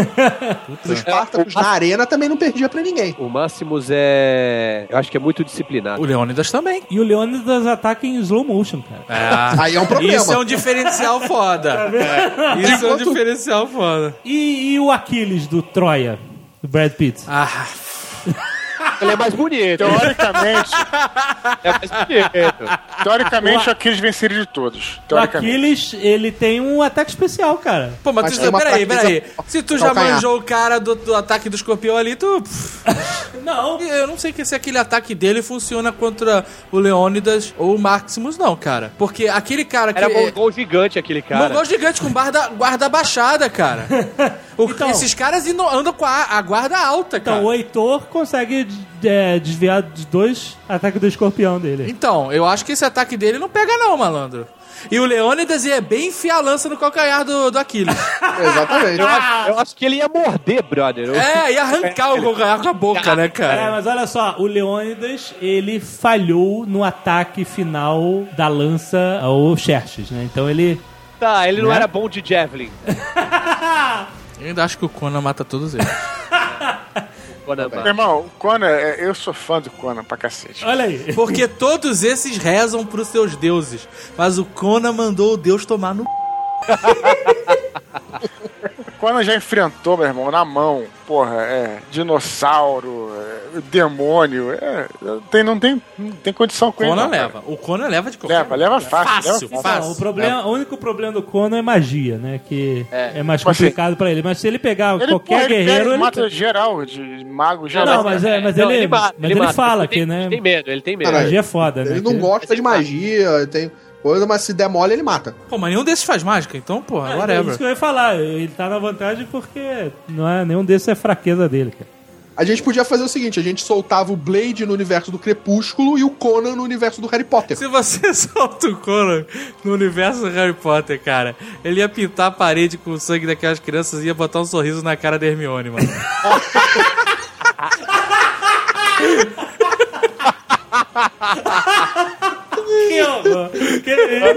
Speaker 3: O Spartacus na arena também não perdia pra ninguém.
Speaker 4: O Maximus é... eu acho que é muito disciplinado.
Speaker 6: O Leônidas também.
Speaker 2: E o Leônidas ataca em slow motion, cara.
Speaker 6: É.
Speaker 3: Aí é um problema.
Speaker 6: Isso é um diferencial foda. É. Isso é um diferencial foda.
Speaker 2: E, e o Aquiles do Troia, do Brad Pitt?
Speaker 6: Ah...
Speaker 4: Ele é mais bonito.
Speaker 5: Teoricamente.
Speaker 4: É mais bonito.
Speaker 5: Teoricamente, o Aquiles venceria de todos.
Speaker 2: O Aquiles, ele tem um ataque especial, cara.
Speaker 6: Pô, mas, mas tu, peraí, peraí. Se tu já manjou o cara do, do ataque do escorpião ali, tu... Não. Eu não sei que se aquele ataque dele funciona contra o Leônidas ou o Maximus, não, cara. Porque aquele cara que...
Speaker 4: Era mongol gigante, aquele cara.
Speaker 6: Mongol gigante com guarda, guarda baixada, cara. O, então, esses caras andam com a, a guarda alta, cara.
Speaker 2: Então, o Heitor consegue é, desviar de dois ataques do escorpião dele.
Speaker 6: Então, eu acho que esse ataque dele não pega não, malandro. E o Leônidas ia bem enfiar a lança no calcanhar do, do Aquiles.
Speaker 3: Exatamente.
Speaker 4: Eu acho, eu acho que ele ia morder, brother.
Speaker 6: É, ia arrancar o calcanhar com a boca, né, cara?
Speaker 2: É, mas olha só, o Leônidas, ele falhou no ataque final da lança ao Xerxes, né? Então ele...
Speaker 4: Tá, ele não
Speaker 2: né?
Speaker 4: era bom de Javelin.
Speaker 6: Eu ainda acho que o Conan mata todos eles.
Speaker 5: Conan, meu irmão, o Conan, eu sou fã do Conan pra cacete.
Speaker 2: Olha aí.
Speaker 6: Porque todos esses rezam pros seus deuses, mas o Conan mandou o deus tomar no...
Speaker 5: O Conan já enfrentou, meu irmão, na mão, porra, é, dinossauro, é, demônio, é, tem, não, tem, não tem condição com
Speaker 6: ele.
Speaker 5: Conan
Speaker 6: leva. O Conan leva de qualquer
Speaker 5: Leva, leva fácil.
Speaker 6: Fácil,
Speaker 5: leva
Speaker 6: fácil.
Speaker 2: Não, o, problema, o único problema do Conan é magia, né? Que é, é mais
Speaker 5: tipo
Speaker 2: complicado
Speaker 5: assim,
Speaker 2: pra ele. Mas se ele pegar
Speaker 5: ele,
Speaker 2: qualquer
Speaker 5: porra,
Speaker 2: guerreiro...
Speaker 5: Ele,
Speaker 2: ele
Speaker 5: mata
Speaker 2: ele...
Speaker 5: geral, de mago geral.
Speaker 2: Não, mas, é, mas
Speaker 4: não,
Speaker 2: ele,
Speaker 4: ele, mata,
Speaker 2: mas
Speaker 4: ele,
Speaker 2: ele
Speaker 4: mata,
Speaker 2: fala
Speaker 4: ele
Speaker 2: que,
Speaker 4: tem,
Speaker 2: né?
Speaker 4: Ele tem medo, ele tem medo.
Speaker 2: A magia é foda,
Speaker 3: ele
Speaker 2: né?
Speaker 3: Ele não
Speaker 2: que...
Speaker 3: gosta de magia, ele tem... coisa, mas se der mole, ele mata.
Speaker 6: Pô, mas nenhum desses faz mágica, então, porra,
Speaker 2: é,
Speaker 6: whatever.
Speaker 2: É isso que eu ia falar, ele tá na vantagem porque não é, nenhum desses é fraqueza dele, cara.
Speaker 3: A gente podia fazer o seguinte, a gente soltava o Blade no universo do Crepúsculo e o Conan no universo do Harry Potter.
Speaker 6: Se você solta o Conan no universo do Harry Potter, cara, ele ia pintar a parede com o sangue daquelas crianças e ia botar um sorriso na cara da Hermione, mano.
Speaker 2: Que horror! Que...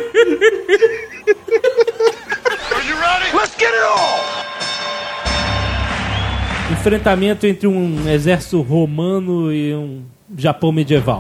Speaker 8: Are you ready? Let's get it on!
Speaker 2: Enfrentamento entre um exército romano e um Japão medieval.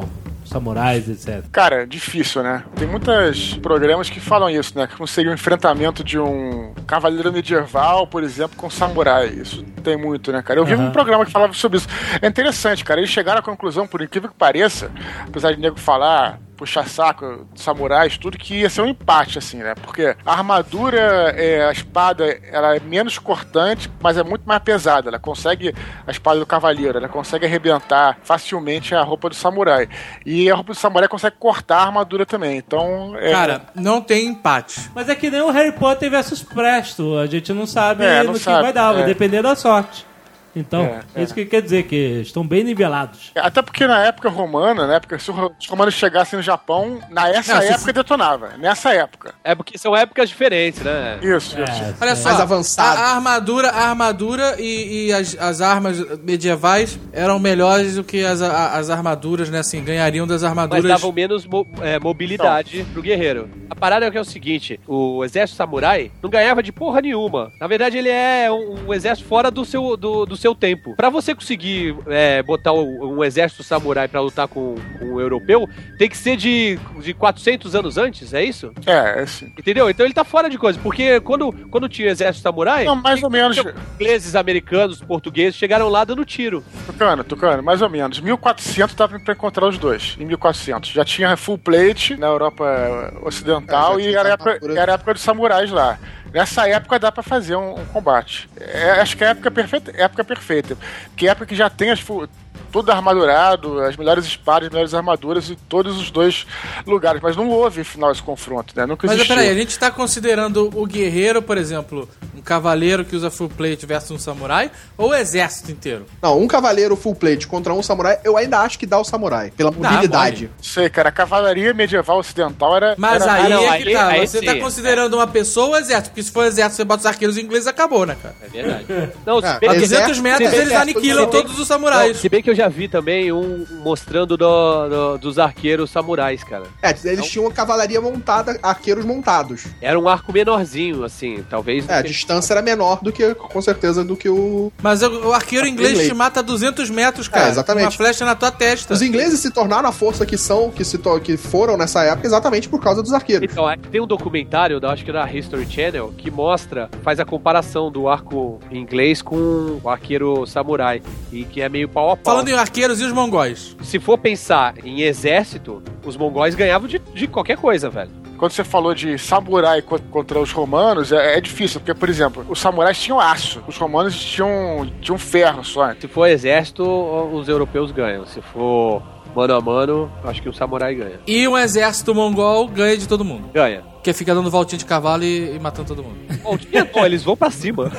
Speaker 2: samurais, etcétera.
Speaker 5: Cara, difícil, né? Tem muitos programas que falam isso, né? Como seria o enfrentamento de um cavaleiro medieval, por exemplo, com um samurai. Isso tem muito, né, cara? Eu vi uhum. um programa que falava sobre isso. É interessante, cara. Eles chegaram à conclusão, por incrível que pareça, apesar de nego falar, puxar saco, samurais, tudo, que ia ser um empate, assim, né? Porque a armadura, é, a espada, ela é menos cortante, mas é muito mais pesada. Ela consegue, a espada do cavaleiro, ela consegue arrebentar facilmente a roupa do samurai. E a roupa do samurai consegue cortar a armadura também. Então, é...
Speaker 6: Cara, não tem empate.
Speaker 2: Mas é que nem o Harry Potter versus Presto. A gente não sabe
Speaker 5: é, não
Speaker 2: no
Speaker 5: sabe.
Speaker 2: que vai dar, vai
Speaker 5: é. depender
Speaker 2: da sorte. Então,
Speaker 5: é, é.
Speaker 2: isso que quer dizer, que estão bem nivelados.
Speaker 5: Até porque na época romana, na época, se os romanos chegassem no Japão, nessa não, época se... detonava. Nessa época.
Speaker 4: É porque são épocas diferentes, né?
Speaker 5: Isso,
Speaker 2: é,
Speaker 5: isso.
Speaker 6: Olha só,
Speaker 3: mais avançado.
Speaker 6: A, a armadura, a armadura e, e as, as armas medievais eram melhores do que as, a, as armaduras, né? Assim, ganhariam das armaduras.
Speaker 4: Mas davam menos mo, é, mobilidade então. pro guerreiro. A parada é que é o seguinte, o exército samurai não ganhava de porra nenhuma. Na verdade, ele é um, um exército fora do seu, do, do seu tempo. Pra você conseguir é, botar um, um exército samurai pra lutar com, com um europeu, tem que ser de, de quatrocentos anos antes, é isso?
Speaker 5: É, é sim.
Speaker 4: Entendeu? Então ele tá fora de coisa, porque quando, quando tinha exército samurai...
Speaker 5: Não, mais ou menos...
Speaker 4: Ingleses, americanos, portugueses chegaram lá dando tiro.
Speaker 5: Tucano, Tucano, mais ou menos. mil e quatrocentos dava pra encontrar os dois, em mil e quatrocentos. Já tinha full plate na Europa Ocidental é, e era a época, era a época dos samurais lá. Nessa época dá pra fazer um, um combate. É, acho que é a época perfeita, época perfeita. Que é a época que já tem as, tudo armadurado, as melhores espadas, as melhores armaduras em todos os dois lugares. Mas não houve, afinal, esse confronto, né? Nunca existiu.
Speaker 6: Mas peraí, a gente tá considerando o guerreiro, por exemplo, um cavaleiro que usa full plate versus um samurai, ou o exército inteiro?
Speaker 3: Não, um cavaleiro full plate contra um samurai, eu ainda acho que dá o samurai, pela mobilidade.
Speaker 5: Não sei, cara, a cavalaria medieval ocidental era...
Speaker 6: Mas
Speaker 5: era...
Speaker 6: aí
Speaker 4: ah, não,
Speaker 6: é
Speaker 4: aí,
Speaker 6: que tá,
Speaker 4: aí,
Speaker 6: você
Speaker 4: aí,
Speaker 6: tá
Speaker 4: sim,
Speaker 6: considerando é. uma pessoa ou exército, porque se for exército você bota os arqueiros ingleses, acabou, né, cara?
Speaker 4: É verdade. Não,
Speaker 3: é,
Speaker 4: se bem,
Speaker 6: a duzentos metros eles aniquilam
Speaker 4: bem,
Speaker 6: todos os samurais.
Speaker 4: Não, se bem que eu já vi também um mostrando do, do, dos arqueiros samurais, cara.
Speaker 3: É, eles então, tinham uma cavalaria montada, arqueiros montados.
Speaker 4: Era um arco menorzinho, assim, talvez...
Speaker 3: É, a distância era menor do que, com certeza, do que o...
Speaker 6: Mas o, o arqueiro inglês, inglês te mata a duzentos metros, cara.
Speaker 3: É, exatamente.
Speaker 6: Uma flecha na tua testa.
Speaker 3: Os ingleses se tornaram a força que são, que, se to... que foram nessa época exatamente por causa dos arqueiros.
Speaker 4: Então, tem um documentário, acho que da History Channel, que mostra, faz a comparação do arco inglês com o arqueiro samurai, e que é meio pau a pau.
Speaker 6: Falando em arqueiros e os mongóis?
Speaker 4: Se for pensar em exército, os mongóis ganhavam de, de qualquer coisa, velho.
Speaker 5: Quando você falou de samurai contra os romanos, é, é difícil, porque, por exemplo, os samurais tinham aço, os romanos tinham, tinham ferro só.
Speaker 4: Se for exército, os europeus ganham. Se for mano a mano, acho que o samurai ganha.
Speaker 6: E um exército mongol ganha de todo mundo.
Speaker 4: Ganha.
Speaker 6: Que fica dando voltinha de cavalo e, e matando todo mundo.
Speaker 4: Voltinha não, eles vão pra cima.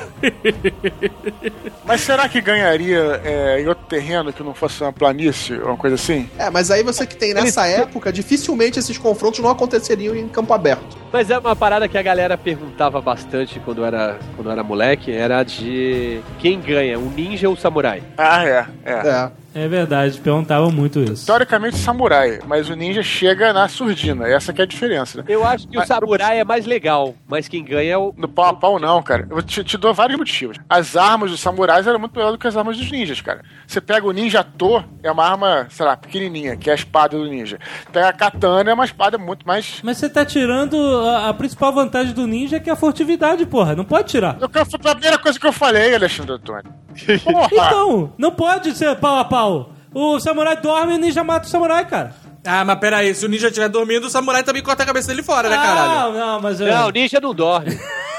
Speaker 5: Mas será que ganharia é, em outro terreno que não fosse uma planície ou uma coisa assim?
Speaker 3: É, mas aí você que tem nessa eles... época, dificilmente esses confrontos não aconteceriam em campo aberto.
Speaker 4: Mas é uma parada que a galera perguntava bastante quando era, quando era moleque, era de quem ganha, o ninja ou o samurai?
Speaker 5: Ah, é. É,
Speaker 3: é.
Speaker 2: É verdade, perguntavam muito isso.
Speaker 5: Teoricamente samurai, mas o ninja chega na surdina, essa que é a diferença, né?
Speaker 4: Eu acho que mas... o samurai é mais legal, mas quem ganha é o...
Speaker 5: No pau a pau não, cara. Eu te, te dou vários motivos. As armas dos samurais eram muito melhores do que as armas dos ninjas, cara. Você pega o ninja To, é uma arma, sei lá, pequenininha, que é a espada do ninja. Você pega a katana, é uma espada muito mais...
Speaker 2: Mas você tá tirando a, a principal vantagem do ninja, que é a furtividade, porra. Não pode tirar.
Speaker 5: Eu, foi a primeira coisa que eu falei, Alexandre Antônio.
Speaker 2: Porra. Então, não pode ser pau a pau. O samurai dorme e o ninja mata o samurai, cara.
Speaker 6: Ah, mas peraí, se o ninja estiver dormindo, o samurai também corta a cabeça dele fora, né, caralho?
Speaker 2: Não, não, mas... Eu...
Speaker 4: Não, o ninja não dorme.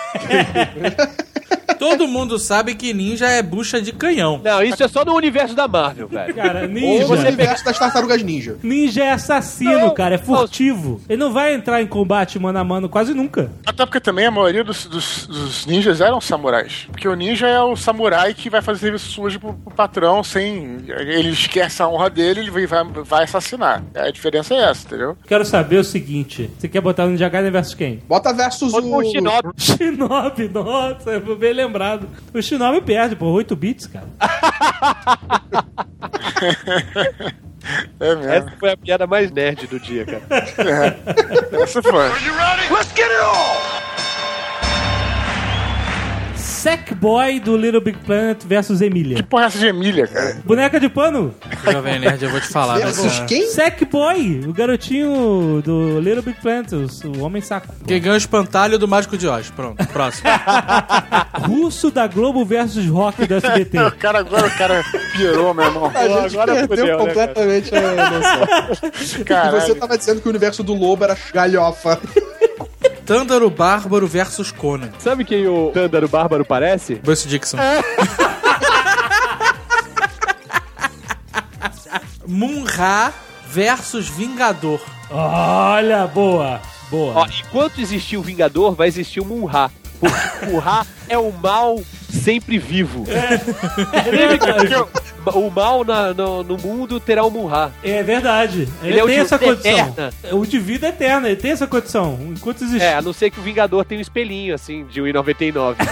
Speaker 6: Todo mundo sabe que ninja é bucha de canhão.
Speaker 4: Não, isso é só no universo da Marvel, velho.
Speaker 2: Cara, ninja...
Speaker 3: Ou no universo das tartarugas ninja.
Speaker 2: Ninja é assassino, não, cara, é furtivo. Ele não vai entrar em combate mano a mano quase nunca.
Speaker 5: Até porque também a maioria dos, dos, dos ninjas eram samurais. Porque o ninja é o samurai que vai fazer serviço sujo pro, pro patrão sem... Ele esquece a honra dele, ele vai, vai assassinar. A diferença é essa, entendeu?
Speaker 2: Quero saber o seguinte. Você quer botar o Ninja Gaiden versus quem?
Speaker 3: Bota versus o...
Speaker 4: o Shinobi.
Speaker 2: Shinobi, nossa, bem lembrado. O Shinobi perde, por oito bits, cara.
Speaker 5: É mesmo.
Speaker 4: Essa foi a piada mais nerd do dia, cara.
Speaker 5: É. Essa foi.
Speaker 8: Are you ready? Let's get it on!
Speaker 2: Sackboy do Little Big Planet versus Emília.
Speaker 5: Que porra é essa de Emília, cara?
Speaker 2: Boneca de pano?
Speaker 6: Jovem Nerd, eu vou te falar.
Speaker 3: Versus
Speaker 6: Né,
Speaker 3: quem?
Speaker 2: Sackboy, o garotinho do Little Big Planet, o, o homem saco.
Speaker 6: Quem ganha o espantalho do Mágico de Oz. Pronto, próximo.
Speaker 2: Russo da Globo versus Rock do S B T.
Speaker 5: O cara agora, o cara pirou, meu irmão.
Speaker 3: A gente
Speaker 4: agora
Speaker 3: perdeu
Speaker 4: fudeu, né,
Speaker 3: completamente a noção.
Speaker 5: Caralho.
Speaker 3: E você tava dizendo que o universo do Lobo era galhofa.
Speaker 6: Tândaro Bárbaro versus Conan.
Speaker 4: Sabe quem o Tândaro Bárbaro parece?
Speaker 6: Bruce Dixon. Mun-Ra versus Vingador.
Speaker 2: Olha, boa, boa.
Speaker 4: Ó, enquanto existir o Vingador, vai existir o Mun-Ra. Porque o Ra é o mal sempre vivo. Porque o mal na, no, no mundo terá o Mun-Ra.
Speaker 2: É verdade. Ele,
Speaker 4: Ele é o
Speaker 2: tem
Speaker 4: de
Speaker 2: essa
Speaker 4: vida
Speaker 2: condição.
Speaker 4: eterna.
Speaker 2: O de vida eterna, ele tem essa condição. Enquanto existe.
Speaker 4: É, a não ser que o Vingador tenha um espelhinho, assim, de um e noventa e nove.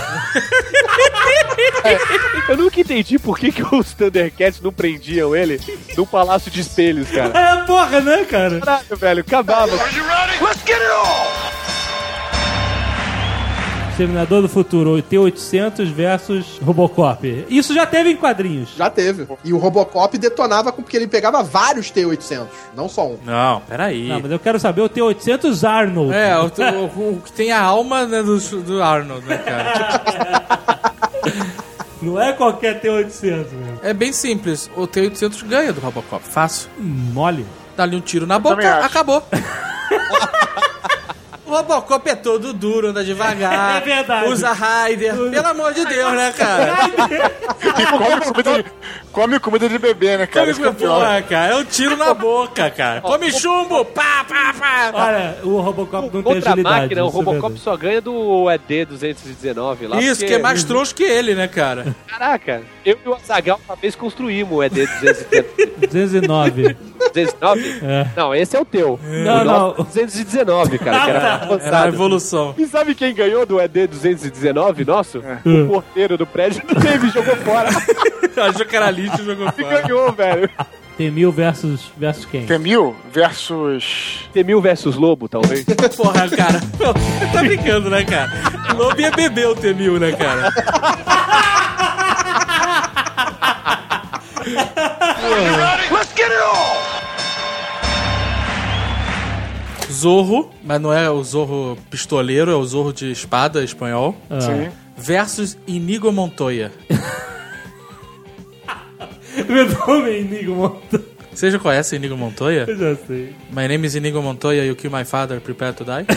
Speaker 4: É, eu nunca entendi por que, que os Thundercats não prendiam ele num palácio de espelhos, cara.
Speaker 2: É, porra, né, cara?
Speaker 4: Caralho, velho, acabava.
Speaker 8: Are you ready? Let's get it on!
Speaker 2: Exterminador do Futuro, T oitocentos versus Robocop. Isso já teve em quadrinhos.
Speaker 3: Já teve. E o Robocop detonava com porque ele pegava vários T oitocentos, não só um.
Speaker 6: Não, peraí.
Speaker 2: Não, mas eu quero saber o T oitocentos Arnold.
Speaker 6: É, o, o, o que tem a alma, né, do, do Arnold, né, cara?
Speaker 2: Não é qualquer T oitocentos, né?
Speaker 6: É bem simples. O T oitocentos ganha do Robocop. Fácil.
Speaker 2: Mole.
Speaker 6: Dá-lhe um tiro na
Speaker 5: também
Speaker 6: boca,
Speaker 5: acho.
Speaker 6: acabou. O Robocop é todo duro, anda devagar.
Speaker 2: É verdade.
Speaker 6: Usa Raider. Pelo amor de Deus, né, cara?
Speaker 5: E come comida, de, come comida de bebê, né, cara?
Speaker 6: Come
Speaker 5: Isso que é
Speaker 6: com
Speaker 5: pior.
Speaker 6: porra, cara. É um tiro na boca, cara. Come chumbo. Pá, pá, pá.
Speaker 2: Olha, o Robocop não tem
Speaker 4: Outra
Speaker 2: agilidade.
Speaker 4: máquina, o
Speaker 2: isso é
Speaker 4: Robocop
Speaker 2: verdade.
Speaker 4: só ganha do E D duzentos e dezenove lá.
Speaker 6: Isso,
Speaker 4: porque...
Speaker 6: que é mais troncho que ele, né, cara?
Speaker 4: Caraca, eu e o Azaghal uma vez construímos o E D duzentos e
Speaker 2: duzentos e nove.
Speaker 4: duzentos e nove?
Speaker 2: É.
Speaker 4: Não, esse é o teu.
Speaker 2: Não,
Speaker 4: o nosso
Speaker 2: não.
Speaker 4: duzentos e dezenove, cara, que era
Speaker 6: Era a
Speaker 4: avançado.
Speaker 6: evolução.
Speaker 4: E sabe quem ganhou do E D duzentos e dezenove nosso? O porteiro do prédio do teve jogou fora.
Speaker 6: Achou que era lixo e jogou
Speaker 4: E
Speaker 6: fora.
Speaker 4: ganhou, velho.
Speaker 2: T mil versus, versus quem?
Speaker 5: T mil versus...
Speaker 4: T mil versus Lobo, talvez.
Speaker 6: Porra, cara. Pô, tá brincando, né, cara? O Lobo ia beber o T mil, né, cara?
Speaker 8: Are you ready? Let's get it on!
Speaker 6: Zorro, mas não é o Zorro pistoleiro, é o Zorro de espada espanhol.
Speaker 2: Ah.
Speaker 5: Sim.
Speaker 6: Versus Inigo Montoya.
Speaker 2: Meu nome é Inigo Montoya.
Speaker 6: Você já conhece Inigo Montoya?
Speaker 2: Eu já sei.
Speaker 6: My name is Inigo Montoya, you kill my father, prepare to die.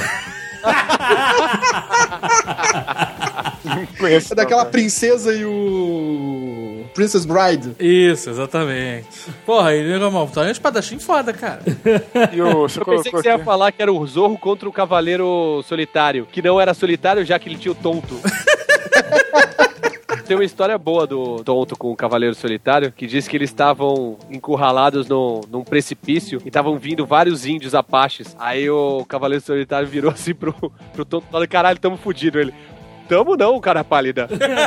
Speaker 5: Conheço
Speaker 3: É daquela
Speaker 5: não,
Speaker 3: princesa e o... Princess Bride.
Speaker 6: Isso, exatamente. Porra, Inigo Montoya é um espadachim foda, cara.
Speaker 5: cara. E o, você
Speaker 4: Eu pensei
Speaker 5: colocou
Speaker 4: que você ia
Speaker 5: aqui-
Speaker 4: falar que era o Zorro contra o Cavaleiro Solitário. Que não era solitário, já que ele tinha o Tonto. Tem uma história boa do Tonto com o Cavaleiro Solitário, que diz que eles estavam encurralados no, num precipício e estavam vindo vários índios apaches. Aí o Cavaleiro Solitário virou assim pro, pro Tonto e falou: caralho, tamo fudido. Ele: tamo não, cara pálida.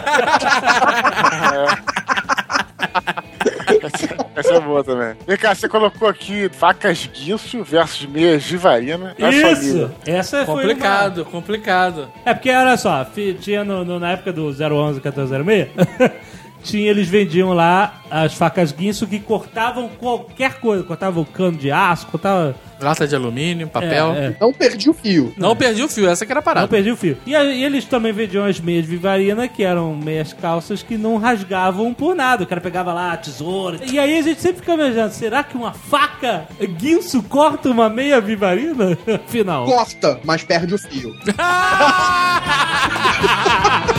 Speaker 5: Essa, essa é boa também. Vem cá, você colocou aqui facas guinso versus meias de varina. Olha só,
Speaker 2: Isso!
Speaker 5: amigo.
Speaker 2: Essa foi
Speaker 6: Complicado, complicado.
Speaker 2: uma... É porque, olha só, fi- tinha no, no- na época do zero onze, quatorze zero seis, tinha, eles vendiam lá as facas guinso que cortavam qualquer coisa. Cortavam cano de aço, cortavam...
Speaker 6: Lata de alumínio, papel.
Speaker 2: É, é.
Speaker 3: Não perdi o fio.
Speaker 6: Não perdi o fio, essa que era a
Speaker 2: Não
Speaker 6: parada.
Speaker 2: perdi o fio. E, a- e eles também vendiam as meias Vivarina, que eram meias calças que não rasgavam por nada. O cara pegava lá a tesoura. E aí a gente sempre fica imaginando, será que uma faca guinso corta uma meia Vivarina? Final.
Speaker 3: Corta, mas perde o fio.